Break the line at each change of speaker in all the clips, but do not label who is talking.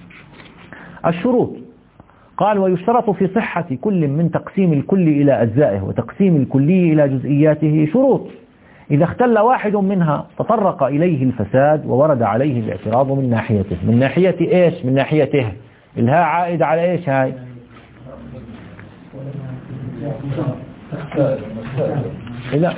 الشروط. قال ويشترط في صحة كل من تقسيم الكل إلى أجزائه وتقسيم الكلي إلى جزئياته شروط إذا اختل واحد منها تطرق إليه الفساد وورد عليه الاعتراض من ناحيته. من ناحية إيش؟ من ناحيته. الهاء عائد على إيش هاي؟ لا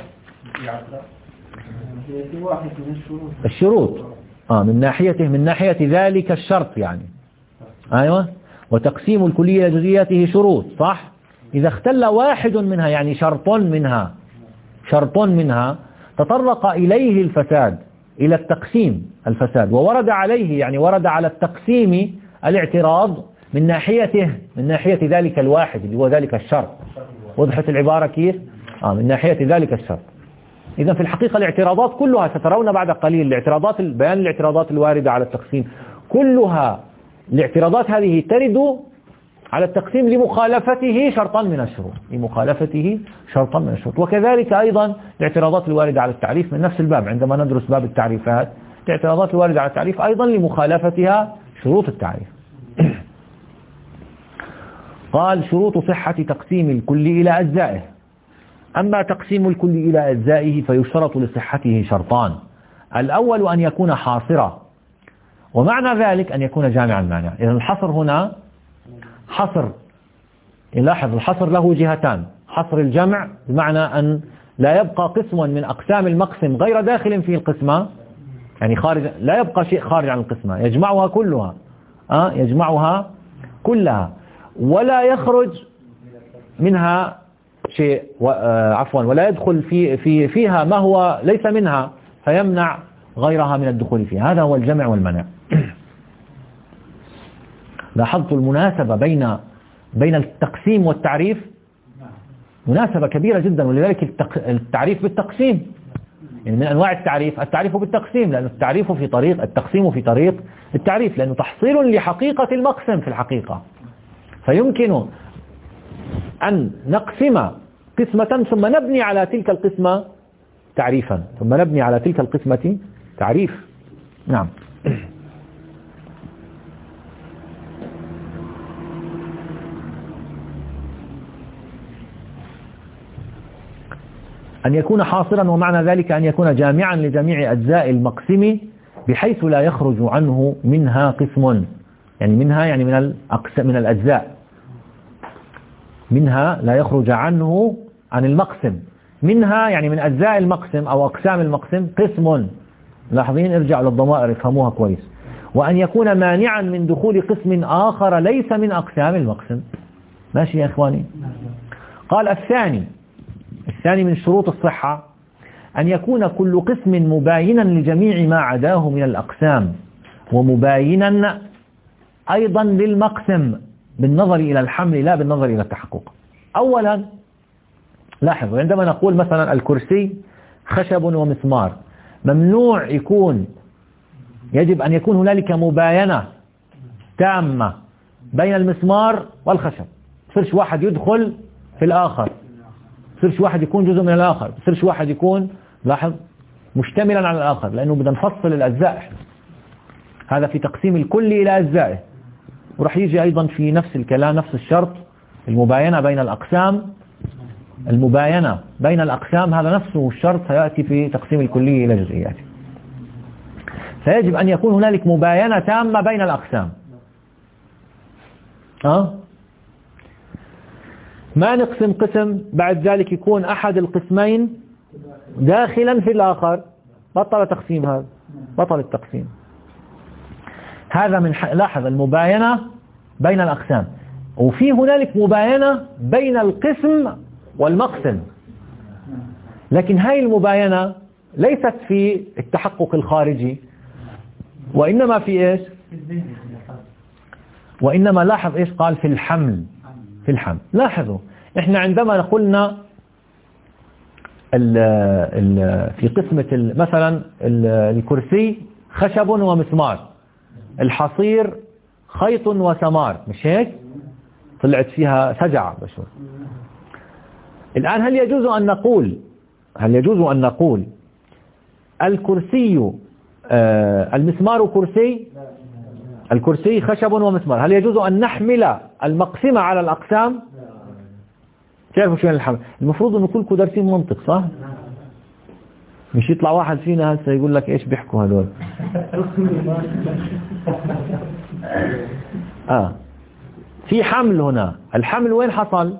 الشروط من ناحيته، من ناحية ذلك الشرط يعني. أيوة. وتقسيم الكلية إلى جزئياته شروط، صح؟ إذا اختل واحد منها يعني شرط منها تطرق إليه الفساد، إلى التقسيم الفساد، وورد عليه يعني ورد على التقسيم الاعتراض من ناحيته، من ناحية ذلك الواحد اللي هو ذلك الشرط. وضحت العبارة كيف؟ من ناحية ذلك الشرط. إذا في الحقيقة الاعتراضات كلها سترون بعد قليل الاعتراضات، بيان الاعتراضات الواردة على التقسيم كلها، الاعتراضات هذه ترد على التقسيم لمخالفته شرطا من الشروط، لمخالفته شرطا من الشروط. وكذلك أيضا الاعتراضات الواردة على التعريف من نفس الباب، عندما ندرس باب التعريفات الاعتراضات الواردة على التعريف أيضا لمخالفتها شروط التعريف. قال شروط صحة تقسيم الكل إلى أجزائه. أما تقسيم الكل إلى أجزائه فيشترط لصحته شرطان. الأول أن يكون حاصرا، ومعنى ذلك أن يكون جامعا مانع. إذن الحصر هنا حصر، لاحظ الحصر له جهتان. حصر الجمع بمعنى أن لا يبقى قسم من أقسام المقسم غير داخل في القسمة، يعني خارج، لا يبقى شيء خارج عن القسمة، يجمعها كلها، يجمعها كلها، ولا يخرج منها شيء، ولا يدخل فيها ما هو ليس منها فيمنع غيرها من الدخول فيها. هذا هو الجمع والمنع. لاحظت المناسبة بين التقسيم والتعريف، مناسبة كبيرة جدا، ولذلك التعريف بالتقسيم يعني من أنواع التعريف بالتقسيم، لأن التعريف في طريق، التقسيم في طريق التعريف، لأنه تحصيل لحقيقة المقسم في الحقيقة. فيمكن أن نقسم قسمة ثم نبني على تلك القسمة تعريفا، ثم نبني على تلك القسمة تعريف. نعم. أن يكون حاصرا، ومعنى ذلك أن يكون جامعا لجميع أجزاء المقسم بحيث لا يخرج عنه منها قسم، يعني منها يعني من الأجزاء، منها لا يخرج عنه عن المقسم، منها يعني من أجزاء المقسم أو أقسام المقسم قسم. لاحظين، ارجعوا للضمائر افهموها كويس. وأن يكون مانعا من دخول قسم آخر ليس من أقسام المقسم. ماشي يا إخواني؟ قال الثاني من شروط الصحة أن يكون كل قسم مباينا لجميع ما عداه من الأقسام، ومباينا أيضا للمقسم بالنظر إلى الحمل لا بالنظر إلى التحقق. أولا لاحظوا، عندما نقول مثلا الكرسي خشب ومسمار، ممنوع يكون، يجب أن يكون هنالك مباينة تامة بين المسمار والخشب. صرش واحد يدخل في الآخر، صرش واحد يكون جزء من الآخر، صرش واحد يكون، لاحظ، مشتملا على الآخر، لأنه بدنا نفصل الأجزاء. هذا في تقسيم الكل إلى أجزائه. ورح يجي أيضا في نفس الكلام نفس الشرط، المباينة بين الأقسام، المباينة بين الأقسام هذا نفسه الشرط سيأتي في تقسيم الكلي إلى جزئياته. فيجب أن يكون هنالك مباينة تامة بين الأقسام. ما نقسم قسم بعد ذلك يكون أحد القسمين داخلا في الآخر، بطل تقسيم، هذا بطل التقسيم. هذا من لاحظ المباينة بين الأقسام، وفي هنالك مباينة بين القسم والمقسم، لكن هاي المباينة ليست في التحقق الخارجي، وإنما في إيش؟ وإنما لاحظ إيش قال؟ في الحمل. في الحمل. لاحظوا إحنا عندما قلنا في قسمة مثلا الكرسي خشب ومسمار، الحصير خيط وسمار، مش هيك؟ طلعت فيها سجعة بشوي. الآن هل يجوز أن نقول الكرسي المسمار كرسي؟ الكرسي خشب ومسمار. هل يجوز أن نحمل المقسم على الأقسام؟ تعرفوا شو يعني الحمل؟ المفروض أنه كلكم دارسين منطق صح؟ مش يطلع واحد فينا هسه يقول لك إيش بيحكوا هذول. في حمل هنا. الحمل وين حصل؟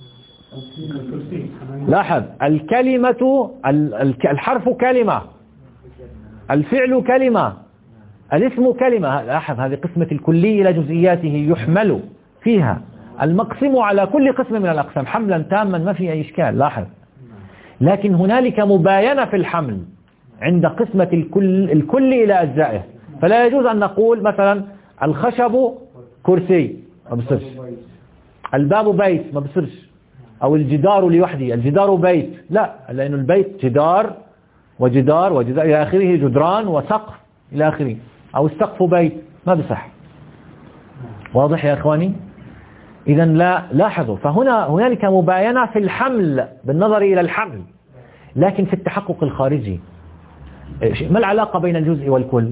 لاحظ الكلمة الحرف كلمة، الفعل كلمة، الاسم كلمة. لاحظ هذه قسمة الكلي إلى جزئياته يحمل فيها المقسم على كل قسم من الأقسام حملا تاما ما في أي إشكال. لاحظ لكن هنالك مباينة في الحمل عند قسمة الكل إلى أجزائه. فلا يجوز أن نقول مثلا الخشب كرسي ما بصيرش، الباب بيت ما بصيرش، أو الجدار لوحده الجدار بيت، لا، لأن البيت جدار وجدار وجدار إلى آخره، جدران وسقف إلى آخره، أو السقف بيت ما بصح. واضح يا أخواني؟ إذا لا، لاحظوا هنالك مباينة في الحمل بالنظر إلى الحمل، لكن في التحقق الخارجي ما العلاقة بين الجزء والكل؟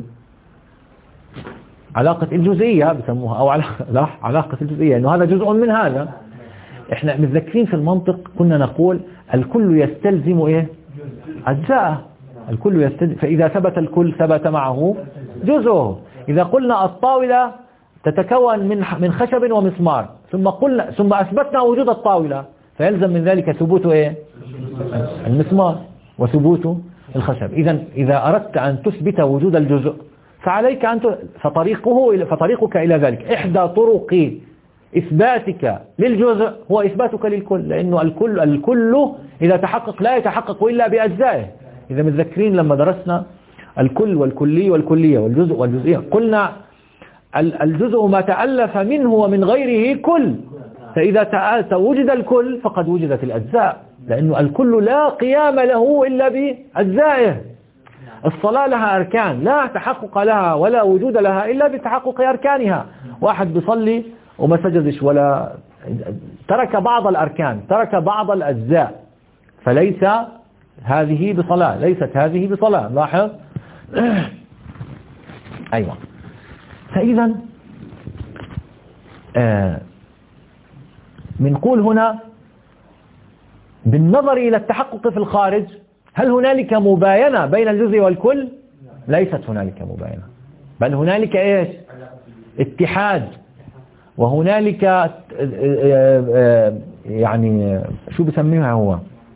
علاقة الجزئية بسموها، أو علاقة الجزئية، إنه هذا جزء من هذا. إحنا متذكرين في المنطق كنا نقول الكل يستلزم إيه؟ أجزاءه. الكل يستلزم، فإذا ثبت الكل ثبت معه جزءه. إذا قلنا الطاولة تتكون من خشب ومسمار، ثم أثبتنا وجود الطاولة، فيلزم من ذلك ثبوت إيه؟ المسمار وثبوت الخشب. إذا أردت أن تثبت وجود الجزء فعليك أن فطريقك إلى ذلك. إحدى طرق إثباتك للجزء هو إثباتك للكل، لأنه الكل إذا تحقق لا يتحقق إلا بأجزائه. إذا متذكرين لما درسنا الكل والكلي والكلية والجزء والجزئية، قلنا الجزء ما تألف منه ومن غيره كل، فإذا وجد الكل فقد وجدت الأجزاء، لأنه الكل لا قيام له إلا بأجزائه. الصلاة لها أركان لا تحقق لها ولا وجود لها إلا بتحقق أركانها. واحد بيصلي وما سجدش ولا ترك بعض الأركان، ترك بعض الأجزاء، فليس هذه بصلاة، ليست هذه بصلاة. لاحظ أيوة. فإذا بنقول هنا بالنظر إلى التحقق في الخارج، هل هنالك مباينة بين الجزء والكل؟ ليست هنالك مباينة، بل هنالك إيش؟ اتحاد. وهنالك يعني شو بسميها هو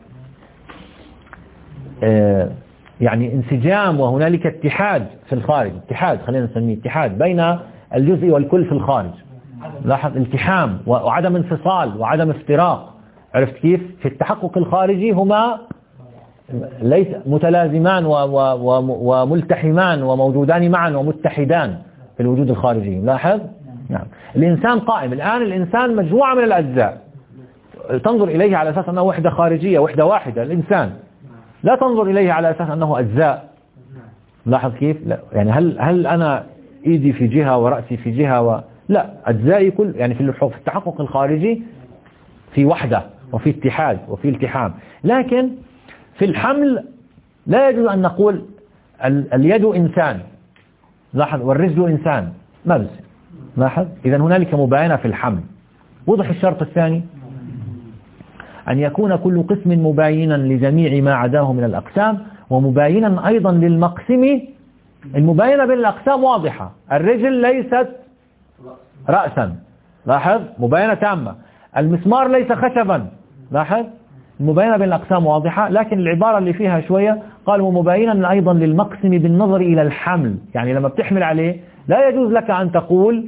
يعني انسجام، وهنالك اتحاد في الخارج. اتحاد، خلينا نسميه اتحاد بين الجزء والكل في الخارج. لاحظ التحام وعدم انفصال وعدم افتراق. عرفت كيف؟ في التحقق الخارجي هما ليس متلازمان وملتحمان وموجودان معا ومتحدان في الوجود الخارجي. لاحظ؟ نعم. الإنسان قائم الآن، الإنسان مجموعة من الأجزاء، تنظر إليه على أساس أنه وحدة خارجية، وحدة واحدة. الإنسان لا تنظر إليه على أساس أنه أجزاء. لاحظ كيف؟ لا. يعني هل أنا إيدي في جهة ورأسي في جهة لا، أجزائي كل، يعني في التحقق الخارجي في وحدة وفي اتحاد وفي التحام. لكن في الحمل لا يجوز أن نقول اليد إنسان، لاحظ، والرجل إنسان، ما بس. لاحظ، إذن هنالك مباينة في الحمل. وضح الشرط الثاني، أن يكون كل قسم مباينا لجميع ما عداه من الأقسام، ومباينا أيضا للمقسم. المباينة بين الأقسام واضحة، الرجل ليست رأسا، لاحظ، مباينة تامة. المسمار ليس خشبا، لاحظ، المباينة بين الأقسام واضحة. لكن العبارة اللي فيها شوية قالوا مباينا أيضا للمقسم بالنظر إلى الحمل، يعني لما بتحمل عليه لا يجوز لك أن تقول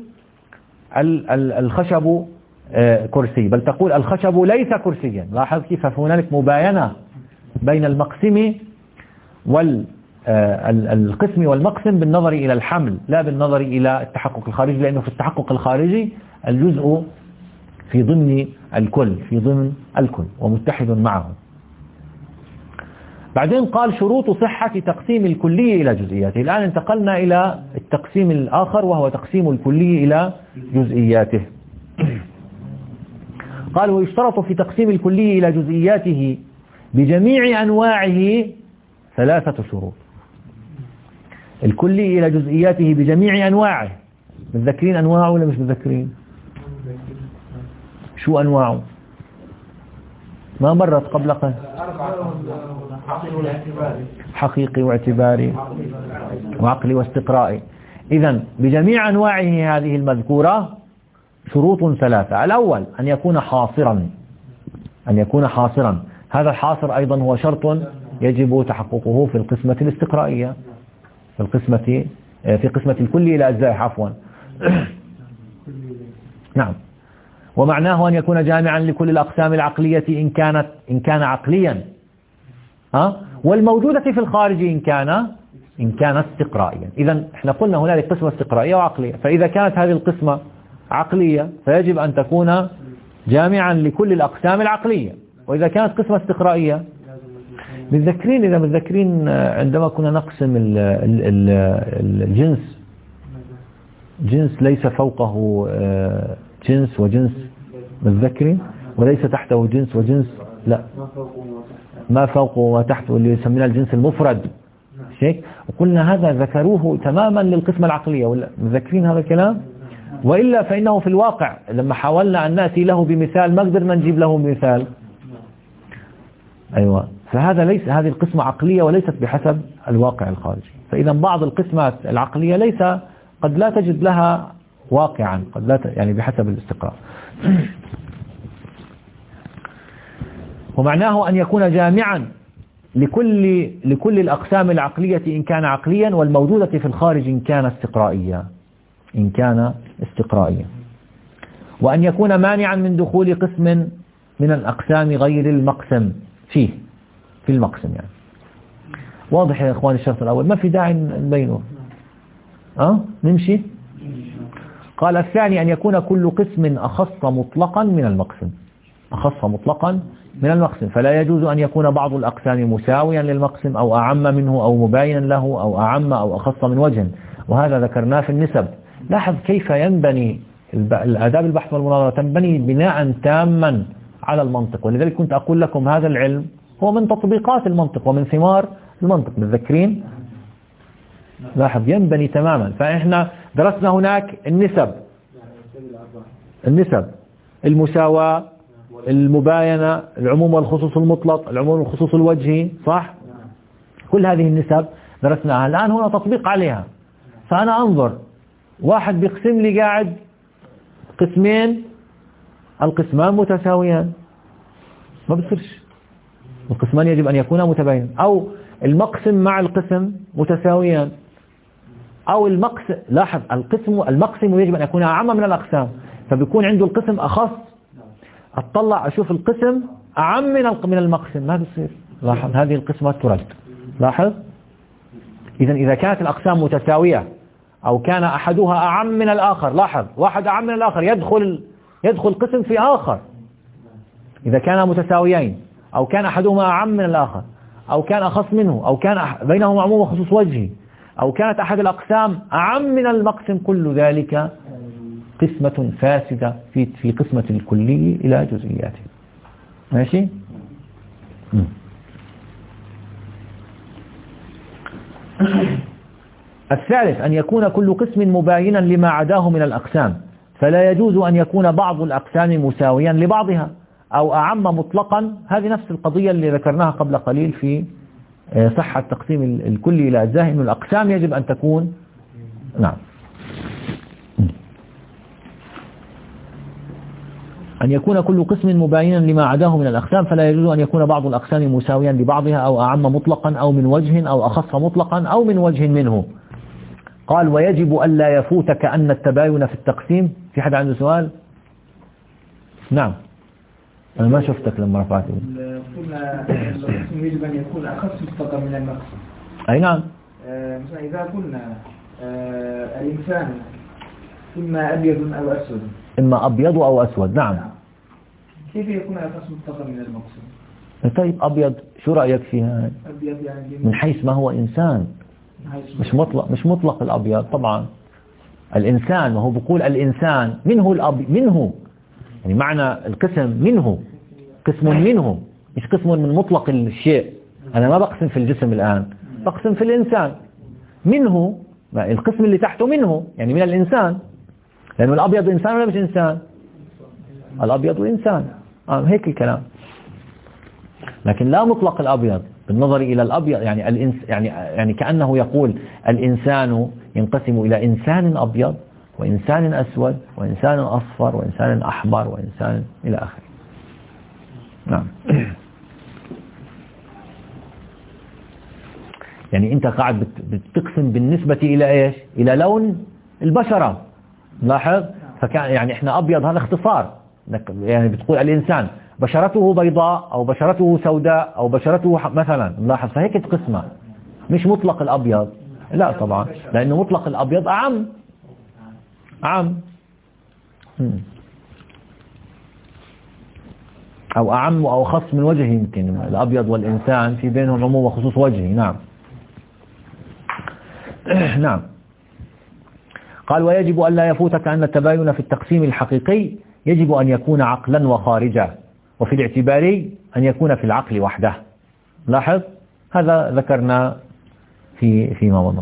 الخشب كرسي، بل تقول الخشب ليس كرسيا. لاحظ كيف هنالك مباينة بين المقسم والقسم والمقسم بالنظر إلى الحمل، لا بالنظر إلى التحقق الخارجي، لأنه في التحقق الخارجي الجزء في ضمن الكل ومتحد معه. بعدين قال شروط صحة تقسيم الكلي إلى جزئياته. الآن انتقلنا إلى التقسيم الآخر، وهو تقسيم الكلي إلى جزئياته. قال ويشترط في تقسيم الكلي إلى جزئياته بجميع أنواعه 3 شروط. الكلي إلى جزئياته بجميع أنواعه، متذكرين أنواعه ولا مش متذكرين؟ شو أنواعه؟ ما مرت قبل قليل. حقيقي واعتباري وعقلي واستقرائي. إذن بجميع أنواعه هذه المذكورة شروط ثلاثة. الأول أن يكون حاصرا، أن يكون حاصرا. هذا الحاصر أيضا هو شرط يجب تحققه في القسمة الاستقرائية، في قسمة الكل إلى أجزاء عفوا. نعم. ومعناه أن يكون جامعا لكل الأقسام العقلية إن كان عقليا، والموجودة في الخارج إن كان استقرائيا. إذا احنا قلنا هنالك قسمة استقرائية وعقلية، فإذا كانت هذه القسمة عقلية فيجب أن تكون جامعا لكل الأقسام العقلية. وإذا كانت قسمة استقرائية، متذكرين عندما كنا نقسم الجنس، جنس ليس فوقه جنس وجنس، متذكرين؟ وليس تحته جنس وجنس، لا ما فوقه وتحته، اللي يسمينا الجنس المفرد شيء. وقلنا هذا ذكروه تماما للقسمة العقلية، ولا متذكرين هذا الكلام؟ وإلا فإنه في الواقع لما حاولنا أن نأتي له بمثال ما قدرنا نجيب له مثال. أيوة، فهذا ليس، هذه القسمة عقلية وليست بحسب الواقع الخارجي. فإذا بعض القسمات العقلية ليس، قد لا تجد لها واقعا، قد لا يعني بحسب الاستقراء. ومعناه أن يكون جامعا لكل الأقسام العقلية إن كان عقليا، والموجودة في الخارج إن كان استقرائيا. وأن يكون مانعا من دخول قسم من الأقسام غير المقسم في المقسم. يعني واضح يا إخواني الشرط الأول، ما في داعي نبينه. نمشي. قال الثاني أن يكون كل قسم أخص مطلقا من المقسم، فلا يجوز أن يكون بعض الأقسام مساويا للمقسم أو أعم منه أو مباينا له أو أعم أو أخص من وجه، وهذا ذكرناه في النسب. لاحظ كيف ينبني الآداب البحث والمناظرة، تنبني بناء تاما على المنطق. ولذلك كنت أقول لكم هذا العلم هو من تطبيقات المنطق ومن ثمار المنطق، متذكرين؟ لاحظ ينبني تماما. فإحنا درسنا هناك النسب، المساواة، المباينة، العموم والخصوص المطلق، العموم والخصوص الوجهي، صح؟ كل هذه النسب درسناها. الآن هنا تطبيق عليها. فأنا أنظر واحد بيقسم لي قاعد قسمين، القسمان متساويان، ما بصيرش. القسمان يجب أن يكونا متباينين، أو المقسم مع القسم متساويان، أو المقسم، لاحظ المقسم يجب أن يكون أعم من الأقسام، فبيكون عنده القسم أخص، أطلع أشوف القسم أعم من المقسم، ما بيصير. لاحظ هذه القسمات ترد. لاحظ إذا كانت الأقسام متساوية أو كان أحدها أعم من الآخر، لاحظ واحد أعم من الآخر يدخل قسم في آخر. إذا كان متساويين أو كان أحدهما أعم من الآخر أو كان أخص منه أو كان بينهما عموم وخصوص وجهي أو كانت أحد الأقسام أعم من المقسم، كل ذلك قسمة فاسدة في قسمة الكلي إلى جزئياته. ماشي؟ الثالث أن يكون كل قسم مباينا لما عداه من الأقسام، فلا يجوز أن يكون بعض الأقسام مساويا لبعضها أو أعم مطلقا. هذه نفس القضية اللي ذكرناها قبل قليل في صحة تقسيم الكلي إلى أجزاء، إن الأقسام يجب أن تكون أن يكون كل قسم مباينا لما عداه من الأقسام، فلا يجوز أن يكون بعض الأقسام مساويا لبعضها أو أعم مطلقا أو من وجه أو أخص مطلقا أو من وجه منه. قال ويجب ألا يفوتك أن التباين في التقسيم. في حد عنده سؤال؟ نعم، أنا ما شفتك لما رفعت
قلنا القسم يجب أن يكون أخص مطلقا من المقسم.
أي نعم.
مثلا إذا قلنا الإنسان إما أبيض أو أسود،
إما أبيض أو أسود، نعم.
كيف يكون أخص مطلقا من المقسم؟
طيب أبيض شو رأيك فيها؟
أبيض يعني
من حيث ما هو إنسان، مش مطلق الأبيض طبعا. الإنسان، وهو بيقول الإنسان منه يعني معنى القسم منه، قسم منه، مش قسم من مطلق الشيء. أنا ما بقسم في الجسم الآن، بقسم في الإنسان منه، القسم اللي تحته منه يعني من الإنسان. لأنه الأبيض إنسان ولا مش إنسان؟ الأبيض إنسان، هيك الكلام. لكن لا مطلق الأبيض بالنظر إلى الأبيض، يعني كأنه يقول الإنسان ينقسم إلى إنسان أبيض وإنسان أسود وإنسان أصفر وإنسان أحمر وإنسان إلى آخره. نعم. يعني أنت قاعد بتقسم بالنسبة إلى إيش؟ إلى لون البشرة. لاحظ، فكان يعني إحنا أبيض هذا اختصار، يعني بتقول الإنسان بشرته بيضاء أو بشرته سوداء أو بشرته مثلا، لاحظ، فهيك تقسمه، مش مطلق الأبيض. لا طبعا، لأنه مطلق الأبيض أعم. أو أعم أو خص من وجه، يمكن الأبيض والإنسان في بينهم عموم وخصوص وجهي. نعم. نعم. قال ويجب أن لا يفوتك أن التباين في التقسيم الحقيقي يجب أن يكون عقلا وخارجا، وفي الاعتباري أن يكون في العقل وحده. لاحظ، هذا ذكرنا فيما مضى.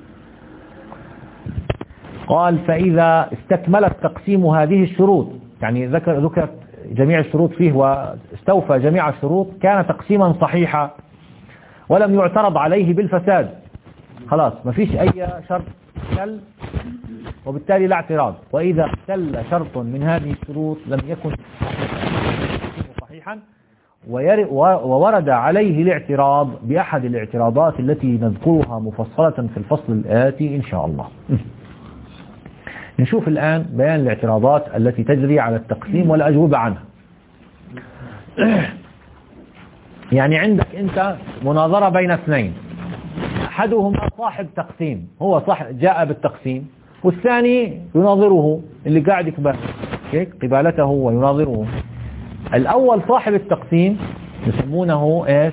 قال فإذا استكملت تقسيم هذه الشروط، يعني ذكرت جميع الشروط فيه واستوفى جميع الشروط، كان تقسيما صحيحا ولم يعترض عليه بالفساد. خلاص، ما فيش أي شرط اختل وبالتالي لا اعتراض. وإذا اختل شرط من هذه الشروط لم يكن صحيحا وورد عليه الاعتراض بأحد الاعتراضات التي نذكرها مفصلة في الفصل الآتي إن شاء الله. نشوف الآن بيان الاعتراضات التي تجري على التقسيم والأجوبة عنها. يعني عندك أنت مناظرة بين اثنين، أحدهما صاحب تقسيم، هو صاحب جاء بالتقسيم، والثاني يناظره اللي قاعد قبالته ويناظره. الأول صاحب التقسيم يسمونه إيش؟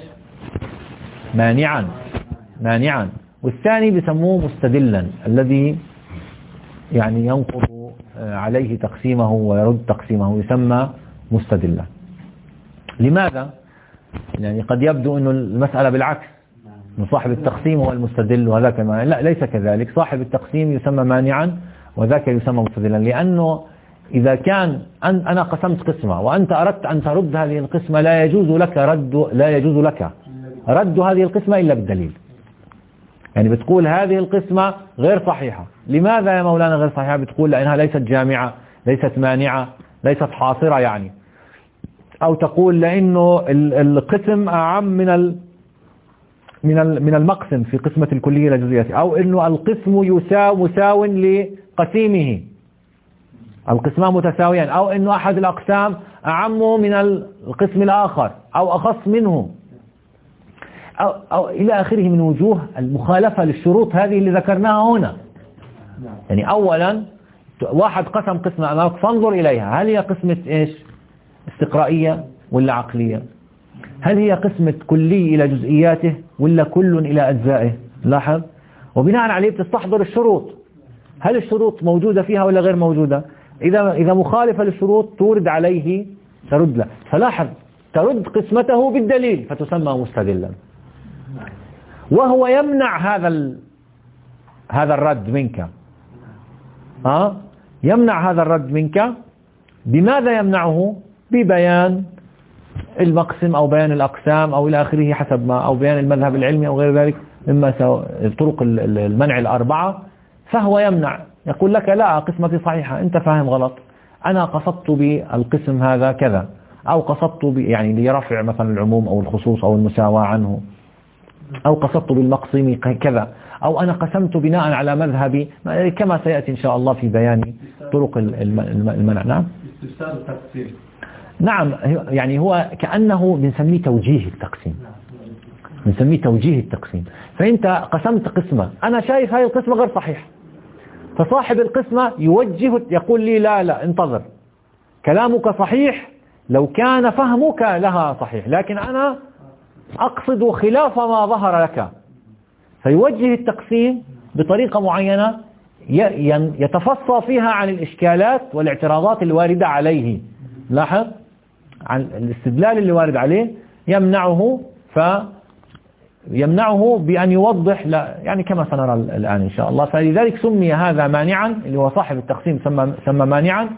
مانعا، والثاني بيسموه مستدلا، الذي يعني ينقض عليه تقسيمه ويرد تقسيمه، يسمى مستدلا. لماذا؟ يعني قد يبدو أنه المسألة بالعكس، من صاحب التقسيم هو المستدل وذاك المانع. لا، ليس كذلك. صاحب التقسيم يسمى مانعا وذاك يسمى مستدلا، لأنه إذا كان أنا قسمت قسمة وأنت أردت أن ترد هذه القسمة، لا يجوز لك رد هذه القسمة إلا بالدليل. يعني بتقول هذه القسمة غير صحيحة. لماذا يا مولانا غير صحيحة؟ بتقول لأنها ليست جامعة، ليست مانعة، ليست حاصرة يعني. أو تقول لأنه القسم أعم من المقسم في قسمة الكلية لجزئياته، أو أنه القسم مساو لقسيمه، القسمان متساويان، أو أنه أحد الأقسام أعم من القسم الآخر أو أخص منه، أو إلى آخره من وجوه المخالفة للشروط هذه اللي ذكرناها هنا. يعني أولا واحد قسم قسمة أمامك فانظر إليها، هل هي قسمة إيش؟ استقرائية ولا عقلية؟ هل هي قسمة كلي إلى جزئياته ولا كل إلى أجزائه؟ لاحظ، وبناء عليه بتستحضر الشروط، هل الشروط موجودة فيها ولا غير موجودة؟ إذا مخالفة للشروط تورد عليه ترد له. فلاحظ، ترد قسمته بالدليل فتسمى مستدلا، وهو يمنع هذا الرد منك. يمنع هذا الرد منك. بماذا يمنعه؟ ببيان المقسم أو بيان الأقسام أو إلى آخره حسب ما، أو بيان المذهب العلمي أو غير ذلك مما طرق المنع الأربعة. فهو يمنع، يقول لك لا، قسمتي صحيحة، أنت فاهم غلط، أنا قصدت بالقسم هذا كذا، أو قصدت يعني لرفع مثلا العموم أو الخصوص أو المساواة عنه، أو قصدت بالمقسم كذا، أو أنا قسمت بناء على مذهبي، كما سيأتي إن شاء الله في بيان طرق المنع. نعم، استفسار التقسيم. نعم، يعني هو كأنه بنسميه توجيه التقسيم. فأنت قسمت قسمة، أنا شايف هاي القسمة غير صحيحة، فصاحب القسمة يوجه، يقول لي لا انتظر، كلامك صحيح لو كان فهمك لها صحيح، لكن أنا أقصد خلاف ما ظهر لك. فيوجه التقسيم بطريقة معينة يتفصى فيها عن الإشكالات والاعتراضات الواردة عليه. لاحظ، عن الاستدلال اللي وارد عليه يمنعه، يمنعه بأن يوضح، لا يعني كما سنرى الآن إن شاء الله. فلذلك سمي هذا مانعا، اللي هو صاحب التقسيم سمى مانعا،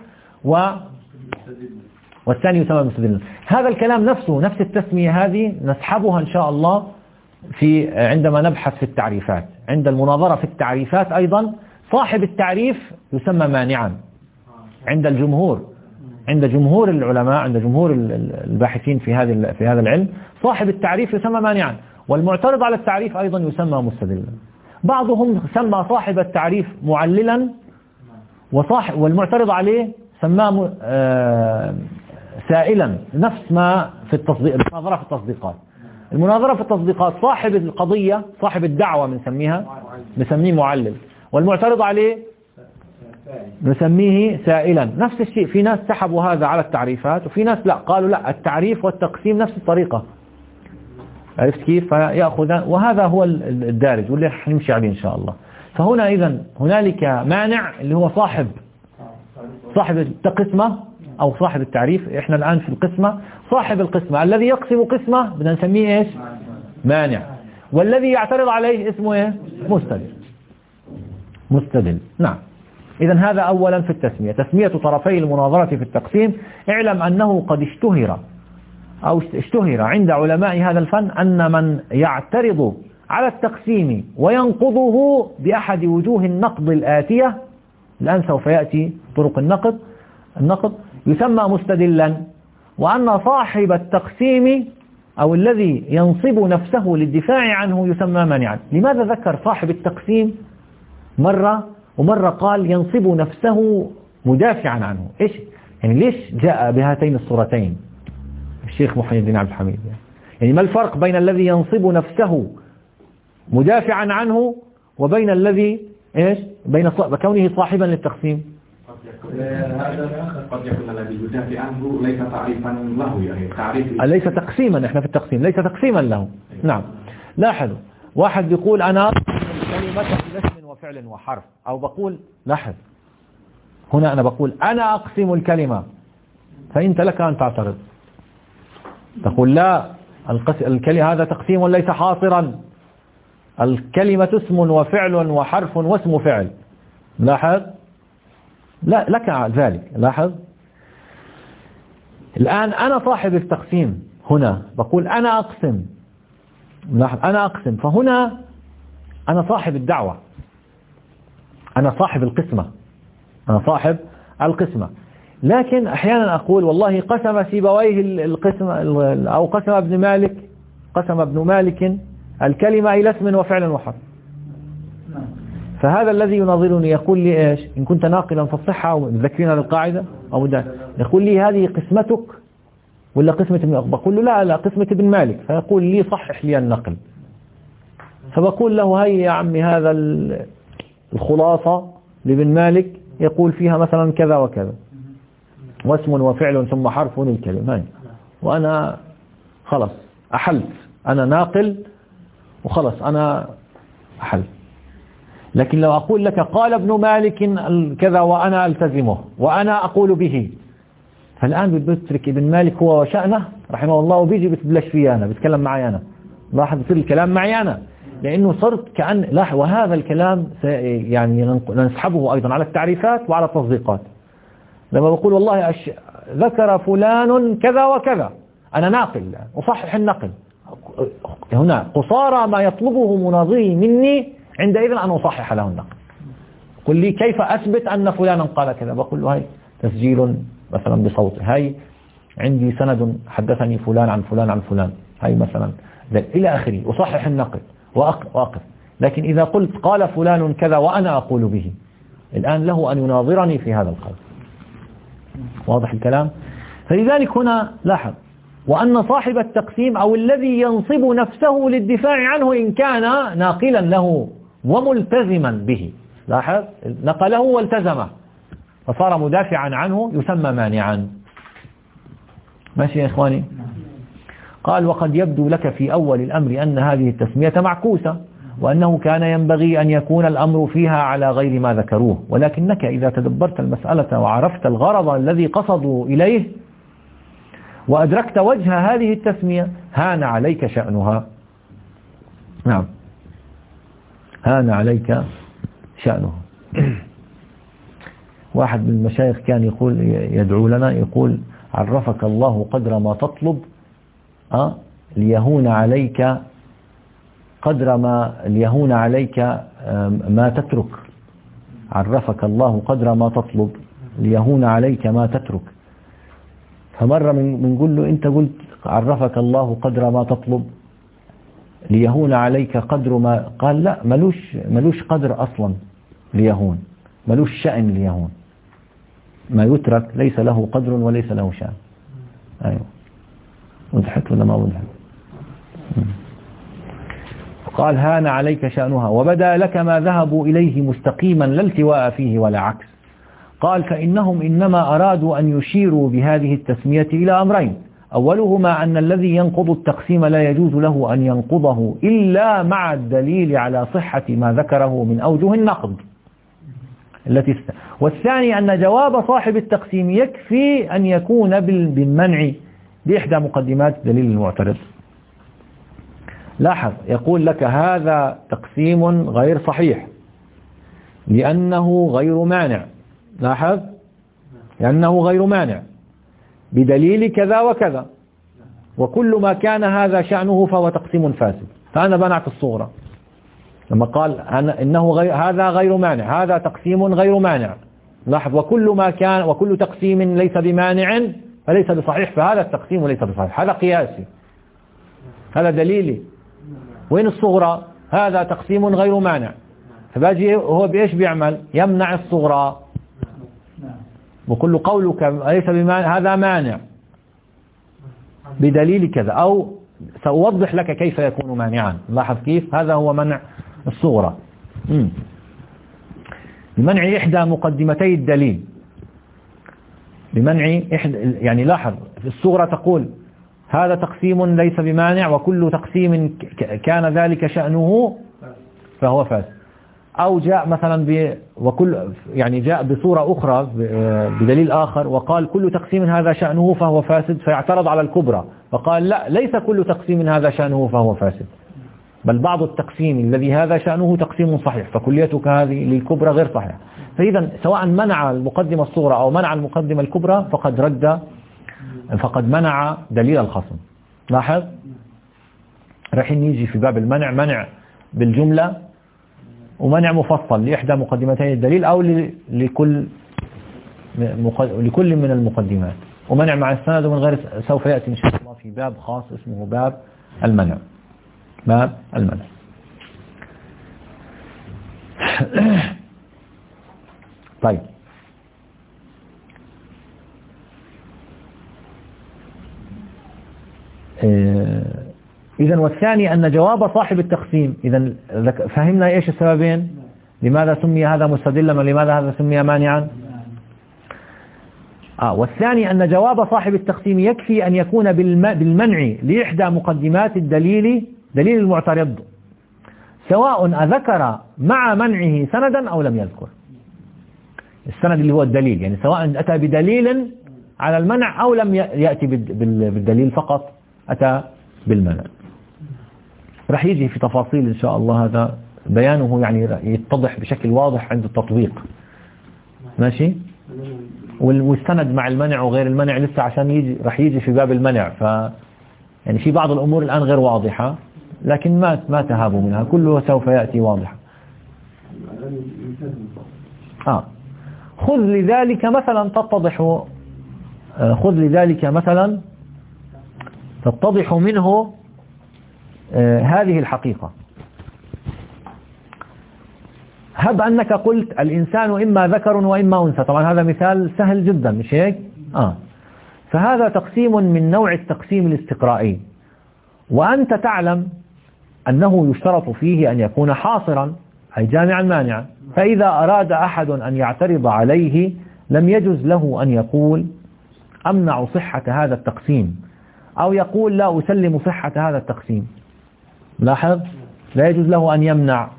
والثاني يسمى مستدلا. هذا الكلام نفسه، نفس التسمية هذه نسحبها إن شاء الله عندما نبحث في التعريفات. عند المناظرة في التعريفات أيضا صاحب التعريف يسمى مانعا عند الجمهور، عند جمهور العلماء، عند جمهور الباحثين في هذا العلم، صاحب التعريف يسمى مانعا، والمعترض على التعريف أيضا يسمى مستدلا. بعضهم سمى صاحب التعريف معللا، والمعترض عليه سماه سائلا، نفس ما في المناظرة في التصديقات. المناظرة في التصديقات صاحب القضية، صاحب الدعوة بنسميه معلل، والمعترض عليه نسميه سائلا. نفس الشيء، في ناس سحبوا هذا على التعريفات، وفي ناس لا، قالوا لا، التعريف والتقسيم نفس الطريقة. عرفت كيف؟ فيأخذ، وهذا هو الدارج واللي حنمشي عليه إن شاء الله. فهنا إذن هنالك مانع اللي هو صاحب القسمة أو صاحب التعريف. إحنا الآن في القسمة، صاحب القسمة الذي يقسم قسمة بدنا نسميه إيش؟ مانع. والذي يعترض عليه اسمه إيه؟ مستدل. نعم. إذن هذا أولا في التسمية، تسمية طرفي المناظرة في التقسيم. اعلم أنه قد اشتهر عند علماء هذا الفن أن من يعترض على التقسيم وينقضه بأحد وجوه النقض الآتية، الآن سوف يأتي طرق النقض يسمى مستدلا، وأن صاحب التقسيم أو الذي ينصب نفسه للدفاع عنه يسمى مانعا. لماذا ذكر صاحب التقسيم مرة ومرة قال ينصب نفسه مدافعا عنه؟ إيش يعني؟ ليش جاء بهاتين الصورتين الشيخ محي الدين عبد الحميد؟ يعني ما الفرق بين الذي ينصب نفسه مدافعا عنه وبين الذي بين كونه صاحبا للتقسيم؟
هذا قد يكون الذي يدافع عنه ليس تعريفا له، يعني تعريف
ليس تقسيما. احنا في التقسيم ليس تقسيما له. نعم. لاحظوا، واحد بيقول أنا كلمة باسم وفعل وحرف، أو بقول، لاحظ هنا أنا بقول أنا أقسم الكلمة، فأنت لك أن تعترض، تقول لا، الكلمة هذا تقسيم ليس حاصرا، الكلمة اسم وفعل وحرف واسم فعل. لاحظ، لا لك ذلك. لاحظ الآن أنا صاحب التقسيم، هنا بقول أنا أقسم. لاحظ أنا أقسم، فهنا أنا صاحب الدعوة، أنا صاحب القسمة. لكن أحيانا أقول والله قسم سيبويه القسم، أو قسم ابن مالك الكلمة إلى اسم وفعل وحرف. فهذا الذي يناظرني يقول لي إيش؟ إن كنت ناقلا فالصحة، وذكرنا للقاعدة، أو يقول لي هذه قسمتك ولا قسمة ابن؟ بقول له لا قسمة ابن مالك. فيقول لي صحح لي النقل. فبقول له هيا يا عمي، هذا الخلاصة لابن مالك يقول فيها مثلا كذا وكذا، واسم وفعل ثم حرف الكلمة، وأنا خلص أحلت، أنا ناقل وخلص أنا أحلت. لكن لو أقول لك قال ابن مالك كذا وأنا ألتزمه وأنا أقول به، فالآن بتترك ابن مالك هو وشأنه رحمه الله، وبيجي بتبلش فيه أنا، بتكلم معي أنا. لاحظ يصير الكلام معي أنا، لأنه صرت كأن لاحظ. وهذا الكلام يعني نسحبه أيضا على التعريفات وعلى التصديقات. لما بقول والله ذكر فلان كذا وكذا، أنا ناقل أصحح النقل. هنا قصارى ما يطلبه مناظري مني عندئذ أن أصحح له النقل. قل لي كيف أثبت أن فلانا قال كذا؟ بقول له هاي تسجيل مثلا بصوت، هاي عندي سند حدثني فلان عن فلان عن فلان، هاي مثلا إلى آخره، أصحح النقل وأقف. لكن إذا قلت قال فلان كذا وأنا أقول به، الآن له أن يناظرني في هذا القول. واضح الكلام؟ فلذلك هنا لاحظ، وأن صاحب التقسيم أو الذي ينصب نفسه للدفاع عنه إن كان ناقلا له وملتزما به، لاحظ نقله والتزمه فصار مدافعا عنه يسمى مانعا. ماشي يا إخواني؟ قال وقد يبدو لك في أول الأمر أن هذه التسمية معكوسة، وأنه كان ينبغي أن يكون الأمر فيها على غير ما ذكروه، ولكنك إذا تدبرت المسألة وعرفت الغرض الذي قصدوا إليه وأدركت وجه هذه التسمية هان عليك شأنها. نعم. هان عليك شأنه. واحد من المشايخ كان يقول يدعو لنا يقول عرفك الله قدر ما تطلب ليهون عليك قدر ما تترك. عرفك الله قدر ما تطلب ليهون عليك ما تترك. فمرة بنقول له انت قلت عرفك الله قدر ما تطلب ليهون عليك قدر ما، قال لا ملوش قدر اصلا ليهون، ملوش شأن ليهون، ما يترك ليس له قدر وليس له شأن. ايوه وضحت ولا ما وضحت؟ قال هان عليك شأنها وبدا لك ما ذهبوا إليه مستقيما لا التواء فيه ولا عكس. قال فإنهم إنما أرادوا أن يشيروا بهذه التسمية إلى أمرين: أولهما أن الذي ينقض التقسيم لا يجوز له أن ينقضه إلا مع الدليل على صحة ما ذكره من أوجه النقض والثاني أن جواب صاحب التقسيم يكفي أن يكون بالمنع بإحدى مقدمات دليل المعترض. لاحظ يقول لك هذا تقسيم غير صحيح لأنه غير مانع. لاحظ لأنه غير مانع بدليل كذا وكذا، وكل ما كان هذا شأنه فهو تقسيم فاسد. فأنا منعت الصغرى لما قال إنه هذا غير مانع، هذا تقسيم غير مانع. لاحظ وكل تقسيم ليس بمانع فليس بصحيح، فهذا التقسيم ليس بصحيح، هذا قياسي، هذا دليلي. وين الصغرى؟ هذا تقسيم غير مانع، فباجي هو بإيش بيعمل؟ يمنع الصغرى، وكل قولك ليس بمانع هذا مانع بدليل كذا، أو سأوضح لك كيف يكون مانعا. لاحظ كيف؟ هذا هو منع الصغرى بمنع إحدى مقدمتي الدليل، بمنع يعني لاحظ في الصغرى تقول هذا تقسيم ليس بمانع وكل تقسيم كان ذلك شأنه فهو فاسد. أو جاء مثلا جاء بصورة أخرى بدليل آخر وقال كل تقسيم هذا شأنه فهو فاسد، فيعترض على الكبرى فقال لا، ليس كل تقسيم هذا شأنه فهو فاسد، بل بعض التقسيم الذي هذا شأنه تقسيم صحيح، فكليتك هذه للكبرى غير صحيح. فإذا سواء منع المقدمة الصغرى أو منع المقدمة الكبرى فقد منع دليل الخصم. لاحظ راح نيجي في باب المنع منع بالجملة ومنع مفصل لإحدى مقدمتين الدليل أو لكل من المقدمات، ومنع مع السند ومن غير، سوف يأتي إن شاء الله في باب خاص اسمه باب المنع. باب المنع. طيب إذن والثاني أن جواب صاحب التقسيم، إذن فهمنا إيش السببين؟ لماذا سمي هذا مستدلا ولماذا هذا سمي مانعا؟ والثاني أن جواب صاحب التقسيم يكفي أن يكون بالمنع لإحدى مقدمات دليل المعترض، سواء أذكر مع منعه سندا أو لم يذكر. السند اللي هو الدليل، يعني سواء أتى بدليل على المنع أو لم يأتي بالدليل فقط أتى بالمنع. رح يجي في تفاصيل إن شاء الله، هذا بيانه يعني يتضح بشكل واضح عند التطبيق. ماشي؟ والسند مع المنع وغير المنع لسه عشان رح يجي في باب المنع، يعني في بعض الأمور الآن غير واضحة، لكن ما تهابوا منها، كله سوف يأتي واضحا. خذ لذلك مثلا تتضح منه هذه الحقيقة. هب أنك قلت الإنسان إما ذكر وإما أنثى، طبعا هذا مثال سهل جدا مش هيك؟ فهذا تقسيم من نوع التقسيم الاستقرائي، وأنت تعلم أنه يشترط فيه أن يكون حاصرا أي جامعا مانعا، فإذا أراد أحد أن يعترض عليه لم يجوز له أن يقول أمنع صحة هذا التقسيم أو يقول لا أسلم صحة هذا التقسيم. لاحظ، لا يجوز له أن يمنع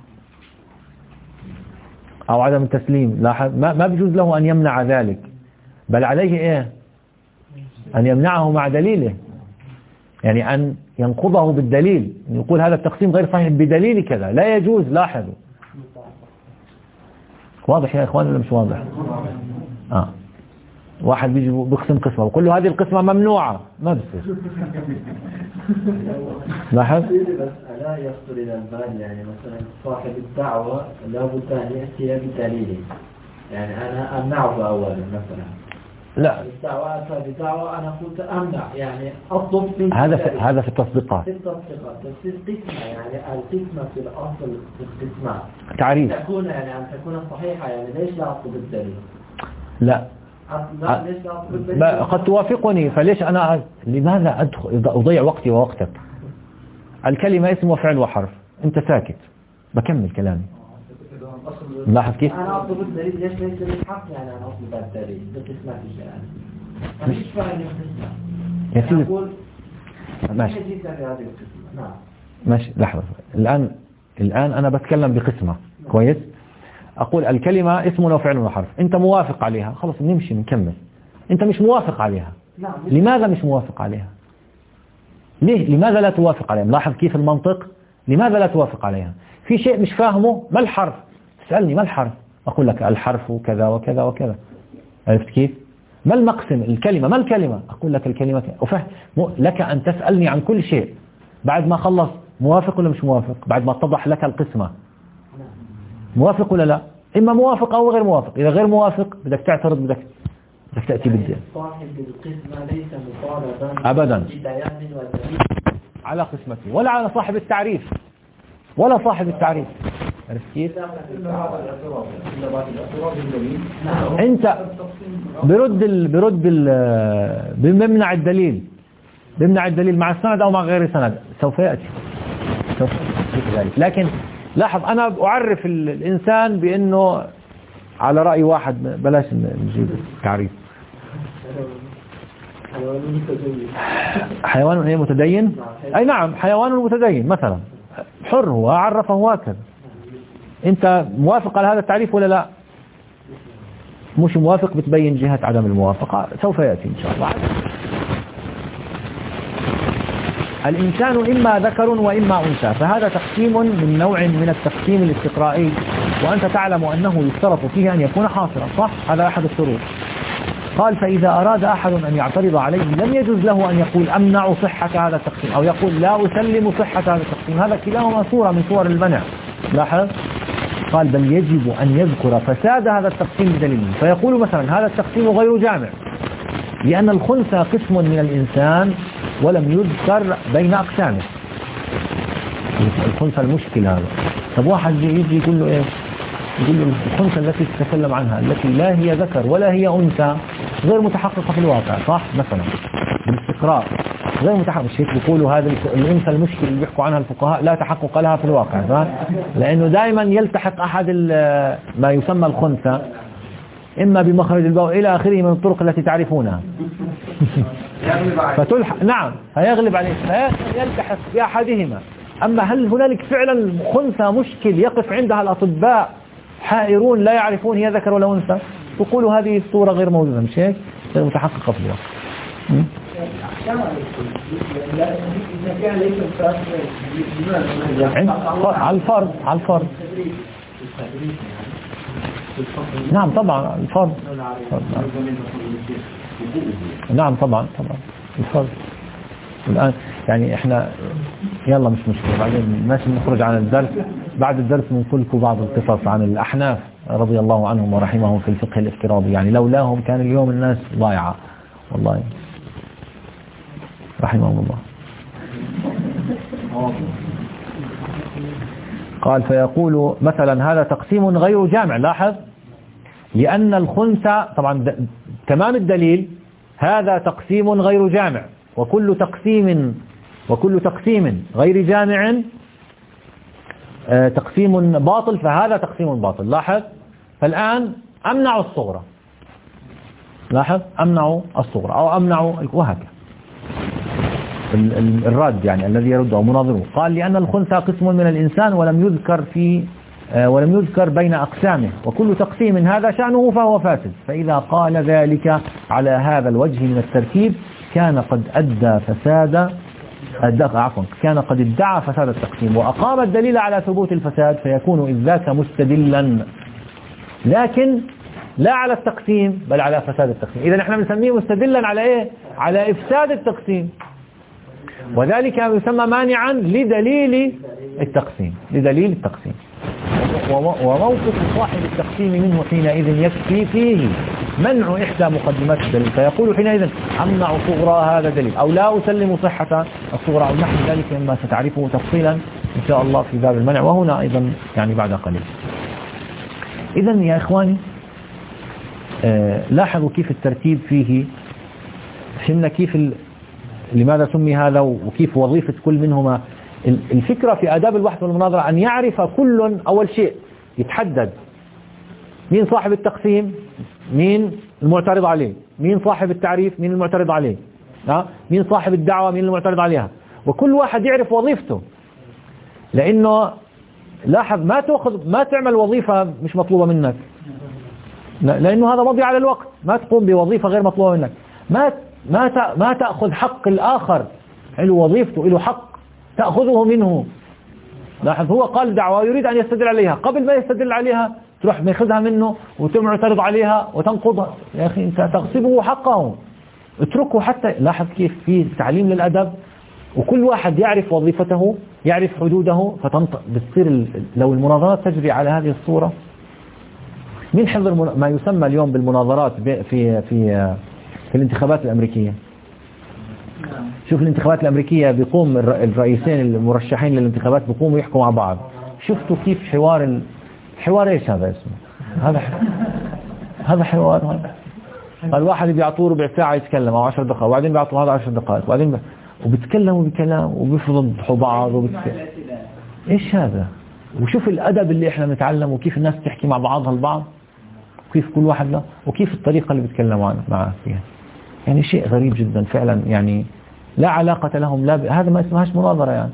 أو عدم التسليم. لاحظ، ما بيجوز له أن يمنع ذلك، بل عليه إيه؟ أن يمنعه مع دليله. يعني أن ينقضه بالدليل، يقول هذا التقسيم غير صحيح بدليل كذا، لا يجوز. لاحظوا، واضح يا إخوان ولا مش واضح؟ واحد بيجي بيقسم قسمة ويقول له هذه القسمة ممنوعة، ما بصير. لاحظ؟
لا يخطر إلى البال يعني مثلا صاحب الدعوة لابد أن يأتي بدليل، يعني أنا أمنعه أولا مثلا.
لا،
الدعوة بدعوة أنا قلت أمنع، يعني أطلب من
هذا في التصديقات.
في التصديقات، بس في القسمة يعني القسمة في الأصل في القسمة
تعريف
تكون يعني أن تكون صحيحة، يعني ليش لا أطلب الدليل؟
لا،
ليش لا أطلب الدليل؟
قد توافقني، فليش أنا لماذا أضيع وقتي ووقتك؟ الكلمة اسم وفعل وحرف، أنت ساكت بكمل كلامي. لاحظ كيف؟
أنا أطلب الدليل، ليش ليس لي حق يعني أنا أطلب الدليل بقسمة الشيء؟ مش فاهم القسمة.
يا سيدي
ماشي جدا في هذه القسمة. نعم
ماشي. لحظة، الآن أنا بتكلم بقسمة. كويس؟ أقول الكلمة اسم وفعل وحرف، أنت موافق عليها، خلاص نمشي نكمل. أنت مش موافق عليها.
نعم.
لماذا مش موافق عليها؟ ليه؟ لماذا لا توافق عليها؟ لاحظ كيف المنطق. لماذا لا توافق عليها؟ في شيء مش فاهمه. ما الحرف؟ تسألني ما الحرف، أقول لك الحرف كذا وكذا وكذا. عرفت كيف؟ ما المقسم؟ الكلمة. ما الكلمة؟ أقول لك الكلمة أفهم لك أن تسألني عن كل شيء بعد ما خلص موافق ولا مش موافق، بعد ما اتضح لك القسمة موافق ولا لا. إما موافق أو غير موافق. إذا غير موافق بدك تعترض، بدك تأتي بالدين.
صاحب القسمة ليس مطالبا
أبدا
ببيان ودليل
على قسمته ولا على صاحب التعريف ولا صاحب التعريف. عرفت كيف؟ انت بممنع الدليل مع السند او مع غير سند. سوف يأتي ذلك. لكن لاحظ، انا اعرف الانسان بانه على رأي واحد، بلاش نجيب التعريف. حيوان ايه متدين؟ اي نعم، حيوان متدين مثلا، حر هو، عرفه هكذا. انت موافق على هذا التعريف ولا لا؟ مش موافق بتبين جهة عدم الموافقة. سوف يأتي ان شاء الله. الإنسان إما ذكر وإما أنثى، فهذا تقسيم من نوع من التقسيم الاستقرائي، وأنت تعلم أنه يشترط فيه أن يكون حاصرا، صح؟ هذا أحد الشروط. قال فإذا أراد أحد أن يعترض عليه لم يجوز له أن يقول أمنع صحة هذا التقسيم أو يقول لا أسلم صحة هذا التقسيم. هذا كلاهما صورة من صور المنع. لاحظ، قال بل يجب أن يذكر فساد هذا التقسيم بدليل، فيقول مثلا هذا التقسيم غير جامع لأن الخنثى قسم من الإنسان ولم يذكر بين أقسامه. الخنثى المشكل هذا. طب واحد يجي يقول له إيه؟ يقول له الخنثى التي تتكلم عنها التي لا هي ذكر ولا هي أنثى غير متحققة في الواقع، صح؟ مثلا بالاستقراء غير متحقق. مش هيك بيقولوا هذا الأنثى المشكل اللي بيحكوا عنها الفقهاء لا تحقق لها في الواقع، صح؟ لأنه دائما يلتحق أحد ما يسمى الخنثى إما بمخرج البول إلى آخره من الطرق التي تعرفونها. فتلحق، نعم، فيغلب عليه فيلتحق بأحدهما. أما هل هنالك فعلا خنثى مشكل يقف عندها الأطباء حائرون لا يعرفون هي ذكر ولا أنثى؟ يقولوا هذه الصورة غير موجودة، مش هيك؟ غير متحققة في الواقع. على الفرض نعم طبعا الفرض. نعم طبعا الفرض. الآن يعني احنا يلا مش مشكلة، بعدين ماشي نخرج عن الدرس. بعد الدرس بنقول لكم بعض القصص عن الأحناف رضي الله عنهم ورحمهم في الفقه الافتراضي. يعني لولاهم كان اليوم الناس ضايعة والله، رحمهم الله. قال فيقول مثلا هذا تقسيم غير جامع. لاحظ، لأن الخنثى طبعا تمام الدليل هذا تقسيم غير جامع، وكل تقسيم غير جامع تقسيم باطل، فهذا تقسيم باطل. لاحظ، فالآن أمنع الصغرى. لاحظ، أمنع الصغرى أو أمنع وهكذا. الرد يعني الذي يرد أو مناظره قال لأن الخنثى قسم من الإنسان ولم يذكر بين أقسامه، وكل تقسيم هذا شأنه فهو فاسد. فإذا قال ذلك على هذا الوجه من التركيب كان قد أدى فساد عفوا كان قد ادعى فساد التقسيم وأقام الدليل على ثبوت الفساد فيكون إذ ذاك مستدلا، لكن لا على التقسيم بل على فساد التقسيم. إذا نحن بنسميه مستدلا على إيه؟ على إفساد التقسيم، وذلك يسمى مانعا لدليل التقسيم. وموقف صاحب التقسيم منه حينئذ يكفي فيه منع إحدى مقدمات الدليل، فيقول حينئذ أمنع صغرى هذا دليل أو لا أسلم صحة الصغرى أو نحو ذلك مما ستعرفه تفصيلا إن شاء الله في باب المنع، وهنا أيضا يعني بعد قليل. إذا يا إخواني لاحظوا كيف الترتيب فيه، فهمنا كيف لماذا سمي هذا وكيف وظيفة كل منهما. الفكرة في آداب البحث والمناظرة أن يعرف كل أول شيء يتحدد مين صاحب التقسيم، مين المعترض عليه، مين صاحب التعريف، مين المعترض عليه، مين صاحب الدعوة، مين المعترض عليها، وكل واحد يعرف وظيفته. لأنه لاحظ ما تعمل وظيفة مش مطلوبة منك، لأنه هذا مضي على الوقت. ما تقوم بوظيفة غير مطلوبة منك، ما تأخذ حق الآخر، له وظيفته، له حق تأخذه منه. لاحظ هو قال دعوة يريد أن يستدل عليها، قبل ما يستدل عليها تروح ماخذها منه وتعترض عليها وتنقضها. يا أخي أنت تغصبه حقه، اتركه حتى. لاحظ كيف في تعليم للأدب، وكل واحد يعرف وظيفته، يعرف حدوده، بتصير لو المناظرات تجري على هذه الصورة. مين حضر ما يسمى اليوم بالمناظرات في الانتخابات الأمريكية؟ شوف الانتخابات الأمريكية بيقوم الرئيسين المرشحين للانتخابات بيقوموا يحكوا مع بعض. شفتوا كيف حوار ايش هذا اسمه؟ هذا حوار. الواحد بيعطوه ربع ساعة يتكلم أو 10 دقائق، وبعدين بيعطوه هذا 10 دقائق، وبعدين وبيتكلموا بكلام وبيفضحوا بعض ايش هذا؟ وشوف الأدب اللي احنا نتعلمه، وكيف الناس تحكي مع بعضها البعض، وكيف كل واحد له، وكيف الطريقة اللي بيتكلموا معه فيها. يعني شيء غريب جدا فعلا، يعني لا علاقة لهم، لا هذا ما اسمهاش مناظرة يعني.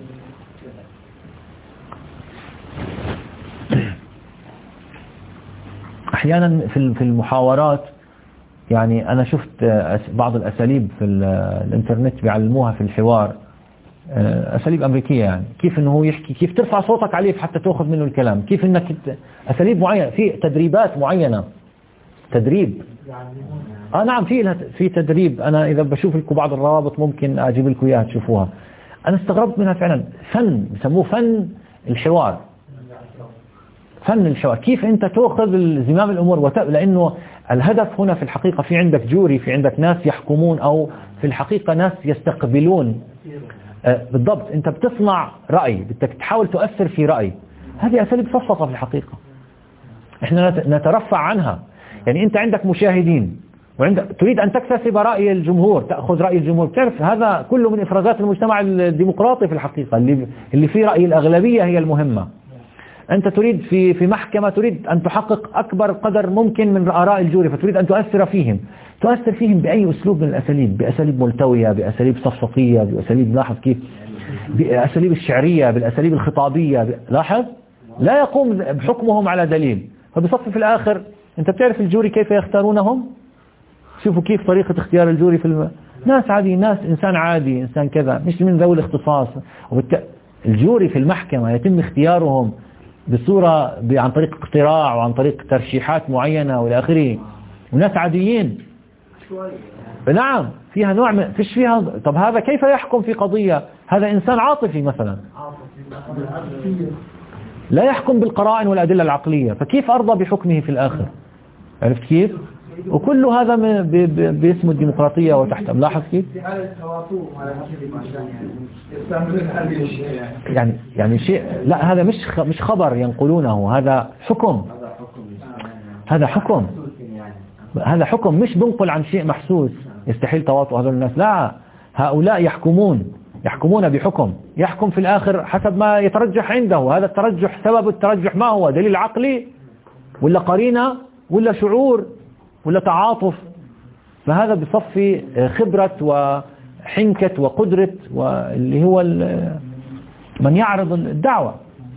احيانا في المحاورات، يعني انا شفت بعض الاساليب في الانترنت بيعلموها في الحوار، اساليب امريكيه، يعني كيف انه هو يحكي، كيف ترفع صوتك عليه حتى تاخذ منه الكلام، كيف انك اساليب معينه، في تدريبات معينه، تدريب. نعم في تدريب. انا اذا بشوف لكم بعض الروابط ممكن اجيب لكم اياها تشوفوها. انا استغربت منها فعلا. فن بسموه فن الحوار. فن الحوار، كيف انت تاخذ زمام الامور لانه الهدف هنا في الحقيقة في عندك جوري، في عندك ناس يحكمون، او في الحقيقة ناس يستقبلون. بالضبط، انت بتصنع رأي، بدك تحاول تؤثر في رأي. هذه اساليب صفقة في الحقيقة احنا نترفع عنها. يعني انت عندك مشاهدين وعندك تريد ان تكتسب رأي الجمهور، تأخذ رأي الجمهور. بتعرف هذا كله من افرازات المجتمع الديمقراطي في الحقيقة، اللي فيه رأي الأغلبية هي المهمة. أنت تريد في محكمة تريد أن تحقق أكبر قدر ممكن من آراء الجوري، فتريد أن تؤثر فيهم بأي أسلوب من الأساليب، بأساليب ملتوية، بأساليب صفصفية، بأساليب، لاحظ كيف، بأساليب الشعرية، بالأساليب الخطابية. لاحظ لا يقوم بحكمهم على دليل، فبصف في الآخر. أنت بتعرف الجوري كيف يختارونهم؟ شوفوا كيف طريقة اختيار الجوري ناس عادي، ناس إنسان عادي، إنسان كذا، مش من ذوي الاختصاص. الجوري في المحكمة يتم اختيارهم بصورة عن طريق اقتراع وعن طريق ترشيحات معينة والى اخره، وناس عاديين. نعم فيها نوع فيش فيها. طب هذا كيف يحكم في قضية؟ هذا إنسان عاطفي مثلا، لا يحكم بالقرائن والأدلة العقلية، فكيف أرضى بحكمه في الآخر؟ عرفت كيف؟ وكل هذا باسم الديمقراطية وتحت. ملاحظ كيف؟ يعني شيء، لا هذا مش خبر ينقلونه، هذا حكم. هذا حكم مش بنقل عن شيء محسوس. يستحيل تواطؤ هذول الناس، لا، هؤلاء يحكمون بحكم، يحكم في الآخر حسب ما يترجح عنده. هذا الترجح، سبب الترجح ما هو؟ دليل عقلي ولا قرينة ولا شعور ولا تعاطف؟ فهذا بصفي خبرة وحنكة وقدرة، واللي هو من يعرض الدعوة.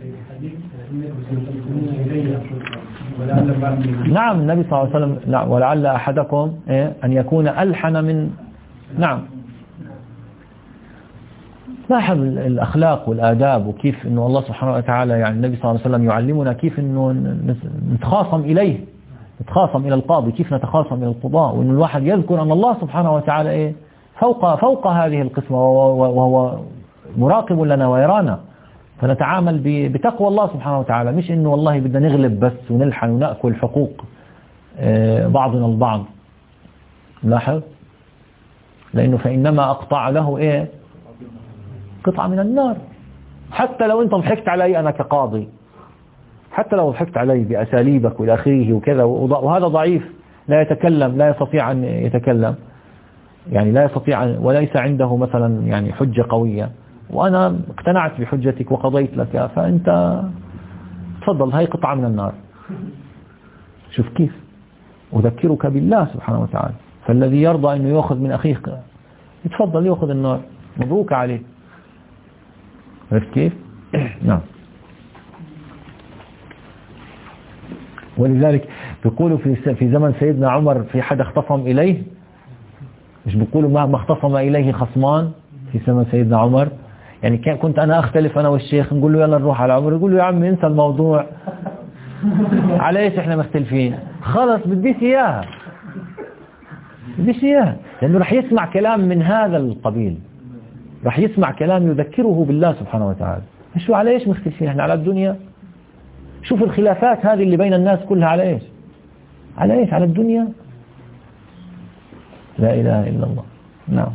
نعم النبي صلى الله عليه وسلم، نعم، ولعل أحدكم أن يكون ألحن من، نعم. لاحظ الأخلاق والآداب وكيف أنه الله سبحانه وتعالى يعني النبي صلى الله عليه وسلم يعلمنا كيف أنه نتخاصم إليه، نتخاصم إلى القاضي، كيف نتخاصم إلى القضاء، وأن الواحد يذكر أن الله سبحانه وتعالى إيه فوق هذه القسمة وهو مراقب لنا ويرانا، فنتعامل بتقوى الله سبحانه وتعالى، مش إنه والله بدنا نغلب بس ونلحن ونأكل حقوق بعضنا البعض. لاحظ، لأنه فإنما أقطع له إيه قطعة من النار. حتى لو أنت ضحكت علي أنا كقاضي، حتى لو ضحكت علي بأساليبك وإلى آخره وكذا، وهذا ضعيف لا يتكلم، لا يستطيع أن يتكلم، يعني لا يستطيع وليس عنده مثلا يعني حجة قوية، وأنا اقتنعت بحجتك وقضيت لك، فأنت تفضل هاي قطعة من النار. شوف كيف أذكرك بالله سبحانه وتعالى، فالذي يرضى أنه يأخذ من أخيه يتفضل يأخذ النار، مبروك عليه. عرفت كيف؟ نعم. ولذلك بيقولوا في زمن سيدنا عمر في حد اختصم إليه، مش بيقولوا ما اختصم إليه خصمان في زمن سيدنا عمر، يعني كنت أنا أختلف أنا والشيخ نقول له يلا نروح على عمر، يقول له يا عم انسى الموضوع، على ايش احنا مختلفين، خلص بديش إياها، بديش إياها، لأنه رح يسمع كلام من هذا القبيل، رح يسمع كلام يذكره بالله سبحانه وتعالى. شو على ايش مختلفين احنا على الدنيا؟ شوف الخلافات هذه اللي بين الناس كلها على ايش؟ على ايش؟ على الدنيا. لا إله إلا الله. نعم.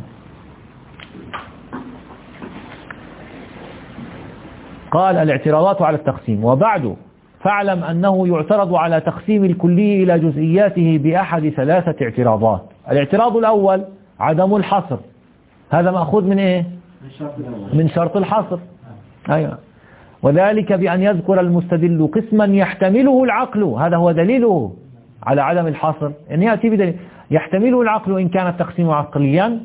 قال الاعتراضات على التقسيم. وبعد فاعلم أنه يعترض على تقسيم الكلي إلى جزئياته بأحد ثلاثة اعتراضات. الاعتراض الأول عدم الحصر، هذا مأخوذ من إيه؟ من شرط الحصر. أيوة. وذلك بأن يذكر المستدل قسما يحتمله العقل، هذا هو دليله على عدم الحصر، أن يأتي بدليل يحتمله العقل إن كان التقسيم عقليا.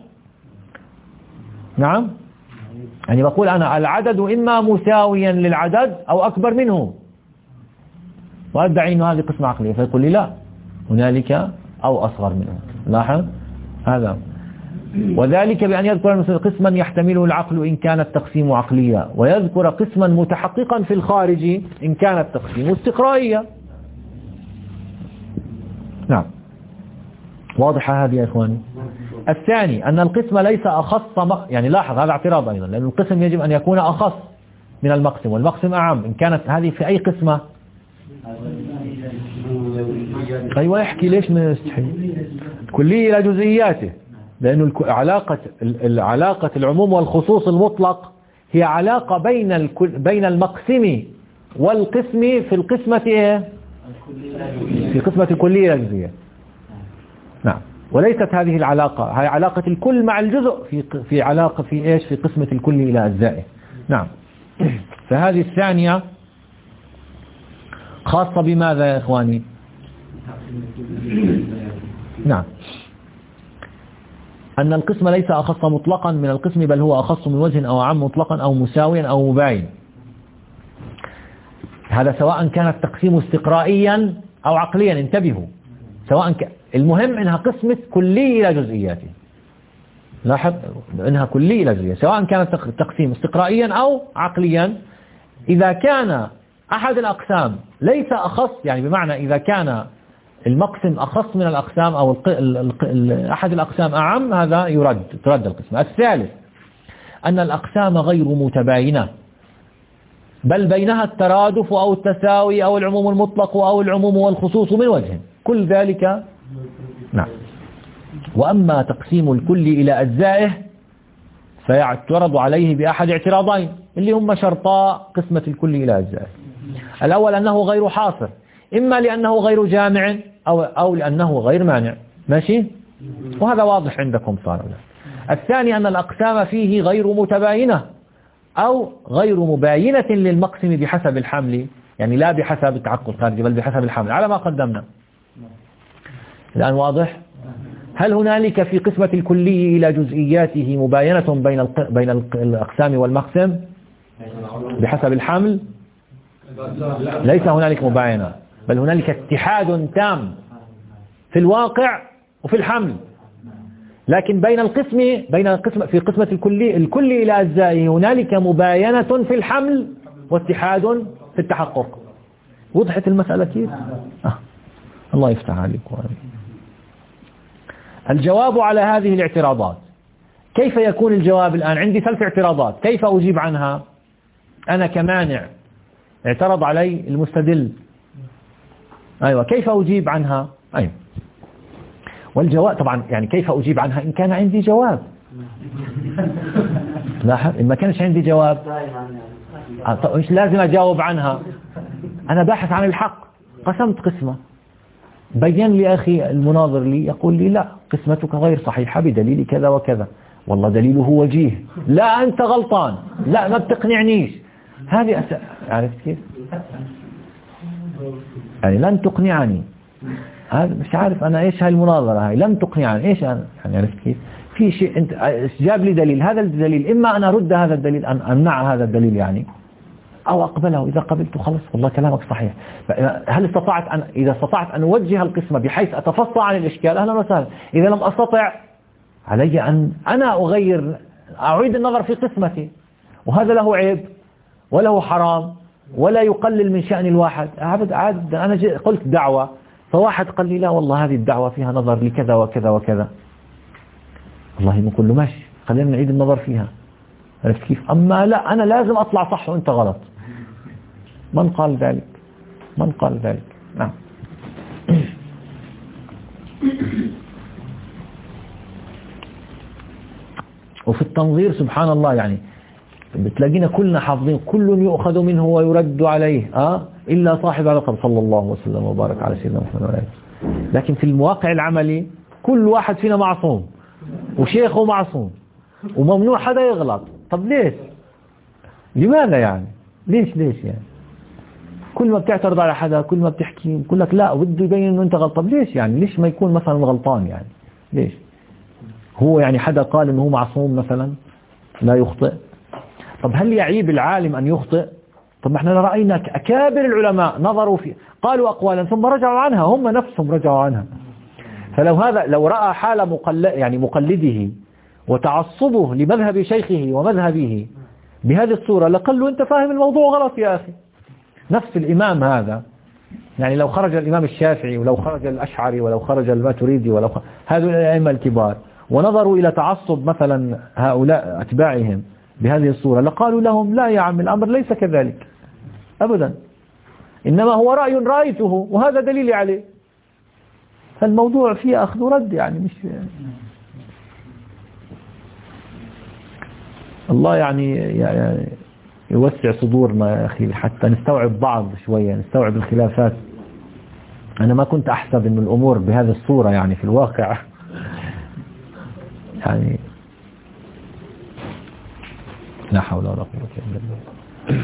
نعم، يعني بقول أنا العدد إما مساويا للعدد أو أكبر منه، وأدعي أنه هذه قسمة عقلية، فيقول لي لا، هنالك أو أصغر منه. لاحظ هذا. وذلك بأن يذكر المستدل قسما يحتمله العقل إن كان التقسيم عقليا، ويذكر قسما متحققا في الخارج إن كان التقسيم استقرائيا. نعم، واضحة هذه يا إخواني. الثاني أن القسم ليس أخص، يعني لاحظ هذا اعتراض أيضا، لأن القسم يجب أن يكون أخص من المقسم، والمقسم أعم. إن كانت هذه في أي قسمة؟ أيوة، يحكي ليش من يستحيل كلية إلى جزئياته، لأنه علاقة العموم والخصوص المطلق هي علاقة بين المقسم والقسم في القسمة إيه؟ في قسمة الكلية إلى جزئية. نعم، وليست هذه العلاقة، هي علاقة الكل مع الجزء في علاقة في إيش؟ في قسمة الكل إلى أجزائه. نعم. فهذه الثانية خاصة بماذا يا إخواني؟ نعم، أن القسم ليس أخص مطلقا من القسم، بل هو أخص من وجه أو عام مطلقا أو مساويا أو مباين. هذا سواء كان التقسيم استقرائيا أو عقليا، انتبهوا، سواء المهم إنها قسمة كلية إلى جزئياته. لاحظ إنها كلية إلى جزئية، سواء كان التقسيم استقرائيا أو عقليا. إذا كان أحد الأقسام ليس أخص، يعني بمعنى إذا كان المقسم أخص من الأقسام أو أحد الأقسام أعم، هذا ترد القسم. الثالث أن الأقسام غير متباينة، بل بينها الترادف أو التساوي أو العموم المطلق أو العموم والخصوص من وجه، كل ذلك. نعم. وأما تقسيم الكل إلى أجزائه فيعترض عليه بأحد اعتراضين اللي هم شرطا قسمة الكل إلى أجزائه. الأول أنه غير حاصر، إما لأنه غير جامع أو لأنه غير مانع. ماشي؟ وهذا واضح عندكم صار. الثاني أن الأقسام فيه غير متباينة أو غير مباينة للمقسم بحسب الحمل، يعني لا بحسب التعقل الخارجي بل بحسب الحمل على ما قدمنا. الآن واضح؟ هل هنالك في قسمة الكلي إلى جزئياته مباينة بين الأقسام والمقسم بحسب الحمل؟ ليس هنالك مباينة، بل هنالك اتحاد تام في الواقع وفي الحمل، لكن بين القسم في قسمة الكل إلى أجزائه هنالك مباينة في الحمل واتحاد في التحقق. وضحت المسألة كيف؟ الله يفتح عليكم. الجواب على هذه الاعتراضات، كيف يكون الجواب الآن؟ عندي 3 اعتراضات، كيف أجيب عنها؟ أنا كمانع اعترض علي المستدل، أيوة، كيف أجيب عنها؟ أيوة. والجواب طبعا يعني كيف أجيب عنها إن كان عندي جواب. لاحظ إن ما كانش عندي جواب طب إيش لازم أجاوب عنها؟ أنا باحث عن الحق، قسمت قسمة، بين لي أخي المناظر لي يقول لي لا قسمتك غير صحيحة بدليل كذا وكذا، والله دليله وجيه، لا أنت غلطان، لا ما بتقنعنيش. هذه عرفت كيف؟ يعني لن تقنعني، هذا مش عارف أنا إيش هاي المناظرة هاي، لم تقنعني إيش أنا يعني عرفت كيف؟ في شيء أنت جاب لي دليل، هذا الدليل إما أن أرد هذا الدليل، أن أمنع هذا الدليل يعني، أو أقبله. إذا قبلته خلص والله كلامك صحيح. هل استطعت إذا استطعت أن أوجه القسمة بحيث أتفصى عن الإشكال أهلا وسهلا. إذا لم أستطع علي أن أنا أعيد النظر في قسمتي، وهذا له عيب وله حرام ولا يقلل من شأن الواحد. عاد أنا قلت دعوة، فواحد قال لي لا والله هذه الدعوة فيها نظر لكذا وكذا وكذا، والله نقول له ماشي خلينا نعيد النظر فيها، عرفت كيف؟ أما لا أنا لازم أطلع صح وأنت غلط. من قال ذلك؟ من قال ذلك؟ نعم. وفي التنظير سبحان الله يعني بتلاقينا كلنا حافظين كل يؤخذ منه ويرد عليه إلا صاحب العقد صلى الله وسلم وبارك على سيدنا محمد وعلى آله. لكن في المواقع العملي كل واحد فينا معصوم وشيخه معصوم وممنوع حدا يغلط. طب ليش؟ لماذا يعني؟ ليش يعني؟ كل ما بتعترض على حدا كل ما بتحكي بقول لك لا بده يبين انه انت غلط. طب ليش يعني؟ ليش ما يكون مثلا غلطان يعني؟ ليش؟ هو يعني حدا قال انه هو معصوم مثلا لا يخطئ؟ طب هل يعيب العالم ان يخطئ؟ طب احنا رأينا اكابر العلماء نظروا في قالوا اقوالا ثم رجعوا عنها، هم نفسهم رجعوا عنها. لو رأى حال مقلده وتعصبه لمذهب شيخه ومذهبه بهذه الصورة لقال له انت فاهم الموضوع غلط يا اخي. نفس الامام هذا يعني لو خرج الامام الشافعي ولو خرج الاشعري ولو خرج الماتريدي هذول الائمه الكبار ونظروا الى تعصب مثلا هؤلاء اتباعهم بهذه الصورة لقالوا لهم لا يا عم الامر ليس كذلك ابدا، انما هو رأي رأيته وهذا دليلي عليه. فالموضوع فيه اخذ ورد يعني مش الله يعني يوسع صدورنا يا أخي حتى نستوعب بعض شوية، نستوعب الخلافات. أنا ما كنت أحسب أن الأمور بهذه الصورة يعني في الواقع يعني لا حول ولا قوة إلا بالله.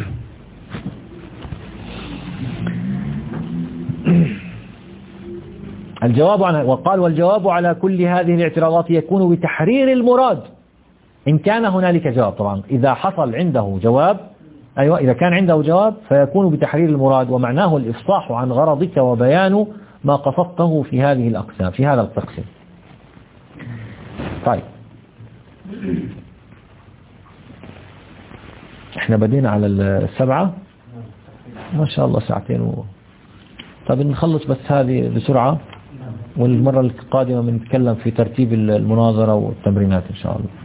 الجواب وقال والجواب على كل هذه الاعتراضات يكون بتحرير المراد إن كان هنالك جواب. طبعا إذا حصل عنده جواب، أيوة إذا كان عنده جواب فيكون بتحرير المراد، ومعناه الإفصاح عن غرضك وبيان ما قصدته في هذه الأقسام في هذا التقسيم. طيب احنا بدينا على 7 ما شاء الله ساعتين طيب نخلص بس هذه بسرعة، والمرة القادمة بنتكلم في ترتيب المناظرة والتمرينات إن شاء الله.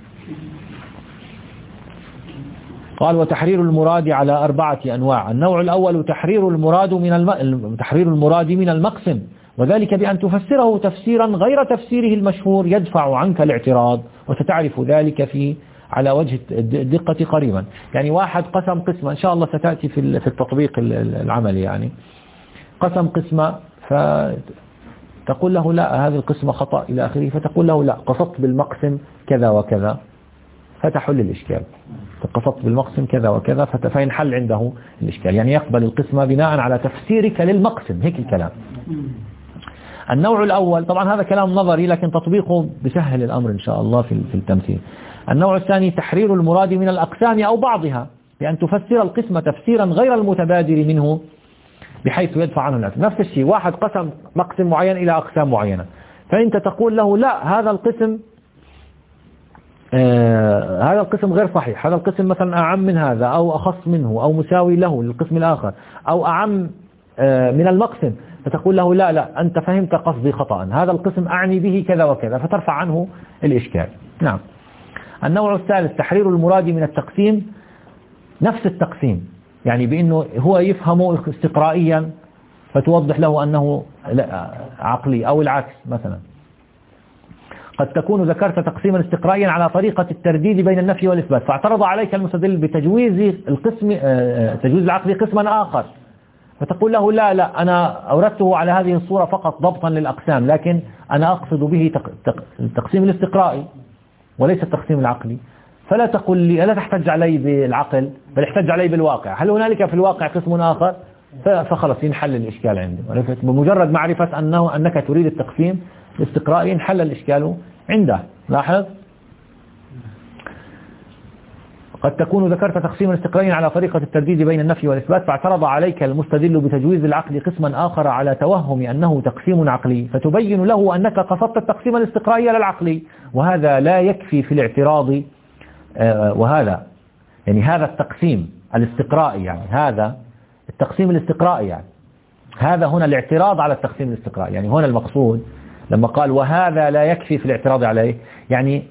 قال وتحرير المراد على 4 أنواع. النوع الأول تحرير المراد من المقسم، وذلك بأن تفسره تفسيرا غير تفسيره المشهور يدفع عنك الاعتراض، وستعرف ذلك على وجه الدقة قريبا. يعني واحد قسم قسمة إن شاء الله ستأتي في التطبيق العملي، يعني قسم قسمة فتقول له لا هذه القسمة خطأ إلى آخره، فتقول له لا قصدت بالمقسم كذا وكذا فتحل الإشكال، قصدت بالمقسم كذا وكذا فينحل عنده الإشكال، يعني يقبل القسمة بناء على تفسيرك للمقسم، هيك الكلام. النوع الأول طبعا هذا كلام نظري لكن تطبيقه بسهل الأمر إن شاء الله في التمثيل. النوع الثاني تحرير المراد من الأقسام أو بعضها بأن تفسر القسمة تفسيرا غير المتبادر منه بحيث يدفع عنه الاعتراض. نفس الشيء واحد قسم مقسم معين إلى أقسام معينة، فأنت تقول له لا هذا القسم هذا القسم غير صحيح، هذا القسم مثلا أعم من هذا أو أخص منه أو مساوي له للقسم الآخر أو أعم من المقسم، فتقول له لا أنت فهمت قصدي خطأ، هذا القسم أعني به كذا وكذا، فترفع عنه الإشكال. نعم. النوع الثالث تحرير المراد من التقسيم نفس التقسيم، يعني بأنه هو يفهمه استقرائيا فتوضح له أنه عقلي، أو العكس. مثلا قد تكون ذكرت تقسيما استقرائيا على طريقة الترديد بين النفي والإثبات، فاعترض عليك المستدل بتجويز تجويز العقل قسما آخر، فتقول له لا أنا أوردته على هذه الصورة فقط ضبطا للأقسام، لكن أنا أقصد به التقسيم الاستقرائي وليس التقسيم العقلي، فلا تقول لي لا تحتج علي بالعقل بل احتج علي بالواقع، هل هنالك في الواقع قسم آخر؟ فخلص ينحل الإشكال عنده، بمجرد معرفة أنك تريد التقسيم الاستقرائي ينحل الإشكال عنده. لاحظ، قد تكون ذكرت تقسيما استقرائيا على طريقة الترديد بين النفي والإثبات، فاعترض عليك المستدل بتجويز العقل قسما آخر على توهم أنه تقسيم عقلي، فتبين له أنك قصدت التقسيم الاستقرائي للعقلي، وهذا لا يكفي في الاعتراض. وهذا يعني هذا التقسيم الاستقرائي، يعني هذا التقسيم الاستقرائي، يعني هذا هنا الاعتراض على التقسيم الاستقرائي، يعني هنا المقصود لما قال وهذا لا يكفي في الاعتراض عليه، يعني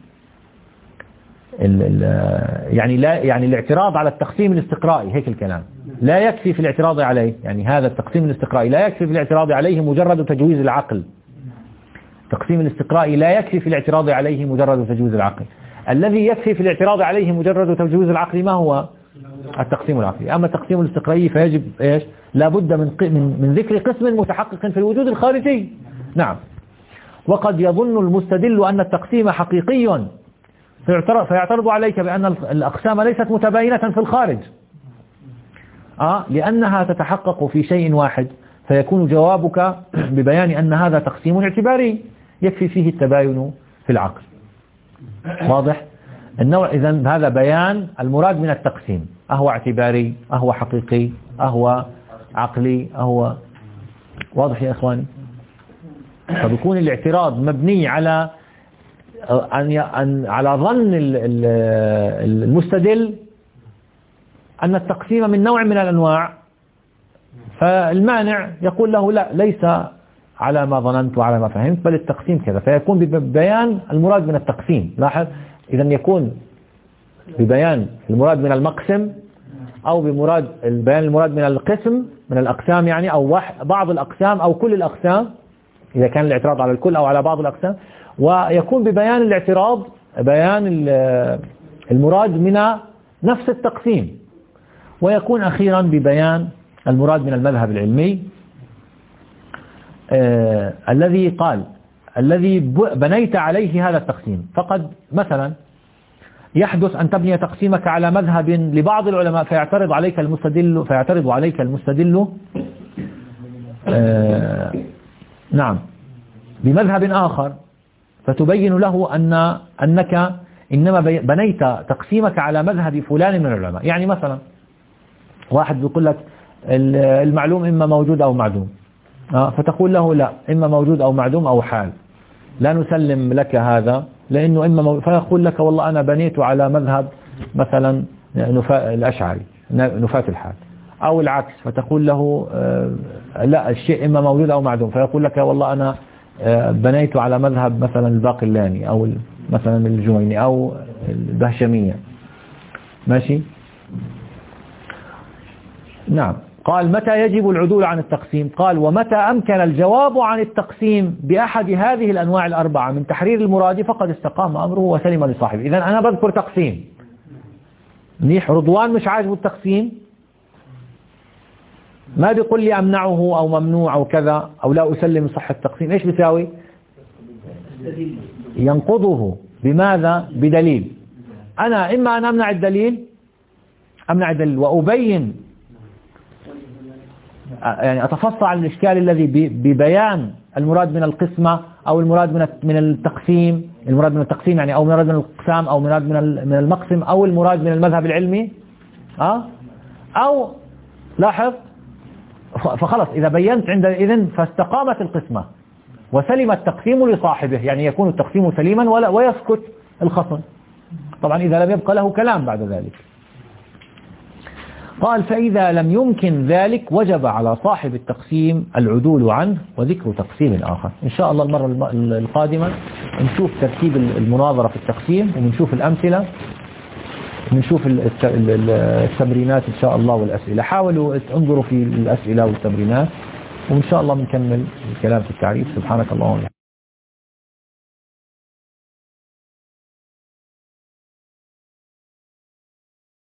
يعني الاعتراض على التقسيم الاستقرائي، هيك الكلام، لا يكفي في الاعتراض عليه، يعني هذا التقسيم الاستقرائي لا يكفي في الاعتراض عليه مجرد تجويز العقل. التقسيم الاستقرائي لا يكفي في الاعتراض عليه مجرد تجويز العقل. الذي يكفي في الاعتراض عليه مجرد تجويز العقل ما هو؟ التقسيم العقلي. أما التقسيم الاستقرائي فيجب إيش؟ لابد من ذكر قسم متحقق في الوجود الخارجي. نعم. وقد يظن المستدل أن التقسيم حقيقي فيعترض عليك بأن الأقسام ليست متباينة في الخارج لأنها تتحقق في شيء واحد، فيكون جوابك ببيان أن هذا تقسيم اعتباري يكفي فيه التباين في العقل. واضح؟ النوع إذن هذا بيان المراد من التقسيم، أهو اعتباري، أهو حقيقي، أهو عقلي، أهو. واضح يا إخواني؟ فبيكون الاعتراض مبني على على ظن المستدل أن التقسيم من نوع من الأنواع، فالمانع يقول له لا، ليس على ما ظننت وعلى ما فهمت، بل التقسيم كذا، فيكون ببيان المراد من التقسيم. لاحظ، إذن يكون ببيان المراد من المقسم، أو بمراد البيان المراد من القسم من الأقسام، يعني أو بعض الأقسام أو كل الأقسام إذا كان الاعتراض على الكل أو على بعض الأقسام، ويكون ببيان الاعتراض بيان المراد من نفس التقسيم، ويكون أخيرا ببيان المراد من المذهب العلمي الذي بنيت عليه هذا التقسيم. فقد مثلا يحدث أن تبني تقسيمك على مذهب لبعض العلماء فيعترض عليك المستدل نعم بمذهب آخر، فتبين له أنك إنما بنيت تقسيمك على مذهب فلان من العلماء. يعني مثلا واحد بيقول لك المعلوم إما موجود أو معدوم، فتقول له لا، إما موجود أو معدوم أو حال، لا نسلم لك هذا لأنه إما موجود. فيقول لك والله أنا بنيت على مذهب مثلا الأشعري نفاة الحال، أو العكس، فتقول له لا، الشيء إما موجود أو معدوم، فيقول لك والله أنا بنيت على مذهب مثلا الباقلاني أو مثلا الجويني أو البهشمية. ماشي؟ نعم. قال متى يجب العدول عن التقسيم؟ قال ومتى أمكن الجواب عن التقسيم بأحد هذه الأنواع الأربعة من تحرير المراد فقد استقام أمره وسلم لصاحبه. إذن أنا بذكر تقسيم منيح، رضوان مش عاجبه التقسيم، ما بيقول لي أمنعه أو ممنوع أو كذا أو لا أسلم صحة التقسيم، إيش بيساوي؟ ينقضه. بماذا؟ بدليل. أنا إما أن أمنع الدليل وأبين، يعني أتفصل عن الإشكال الذي ببيان المراد من القسمة أو المراد من التقسيم، المراد من التقسيم يعني أو المراد من الأقسام أو المراد من المقسم أو المراد من المذهب العلمي أو لاحظ، فخلص إذا بينت عندئذ فاستقامت القسمة وسلم التقسيم لصاحبه، يعني يكون التقسيم سليما ويسكت الخصم. طبعا إذا لم يبقى له كلام بعد ذلك. قال فإذا لم يمكن ذلك وجب على صاحب التقسيم العدول عنه وذكر تقسيم آخر. إن شاء الله المرة القادمة نشوف ترتيب المناظرة في التقسيم، ونشوف الأمثلة، ونشوف التمرينات إن شاء الله والأسئلة. حاولوا انظروا في الأسئلة والتمرينات، وإن شاء الله بنكمل الكلام في التعريف. سبحانك اللهم وبحمدك.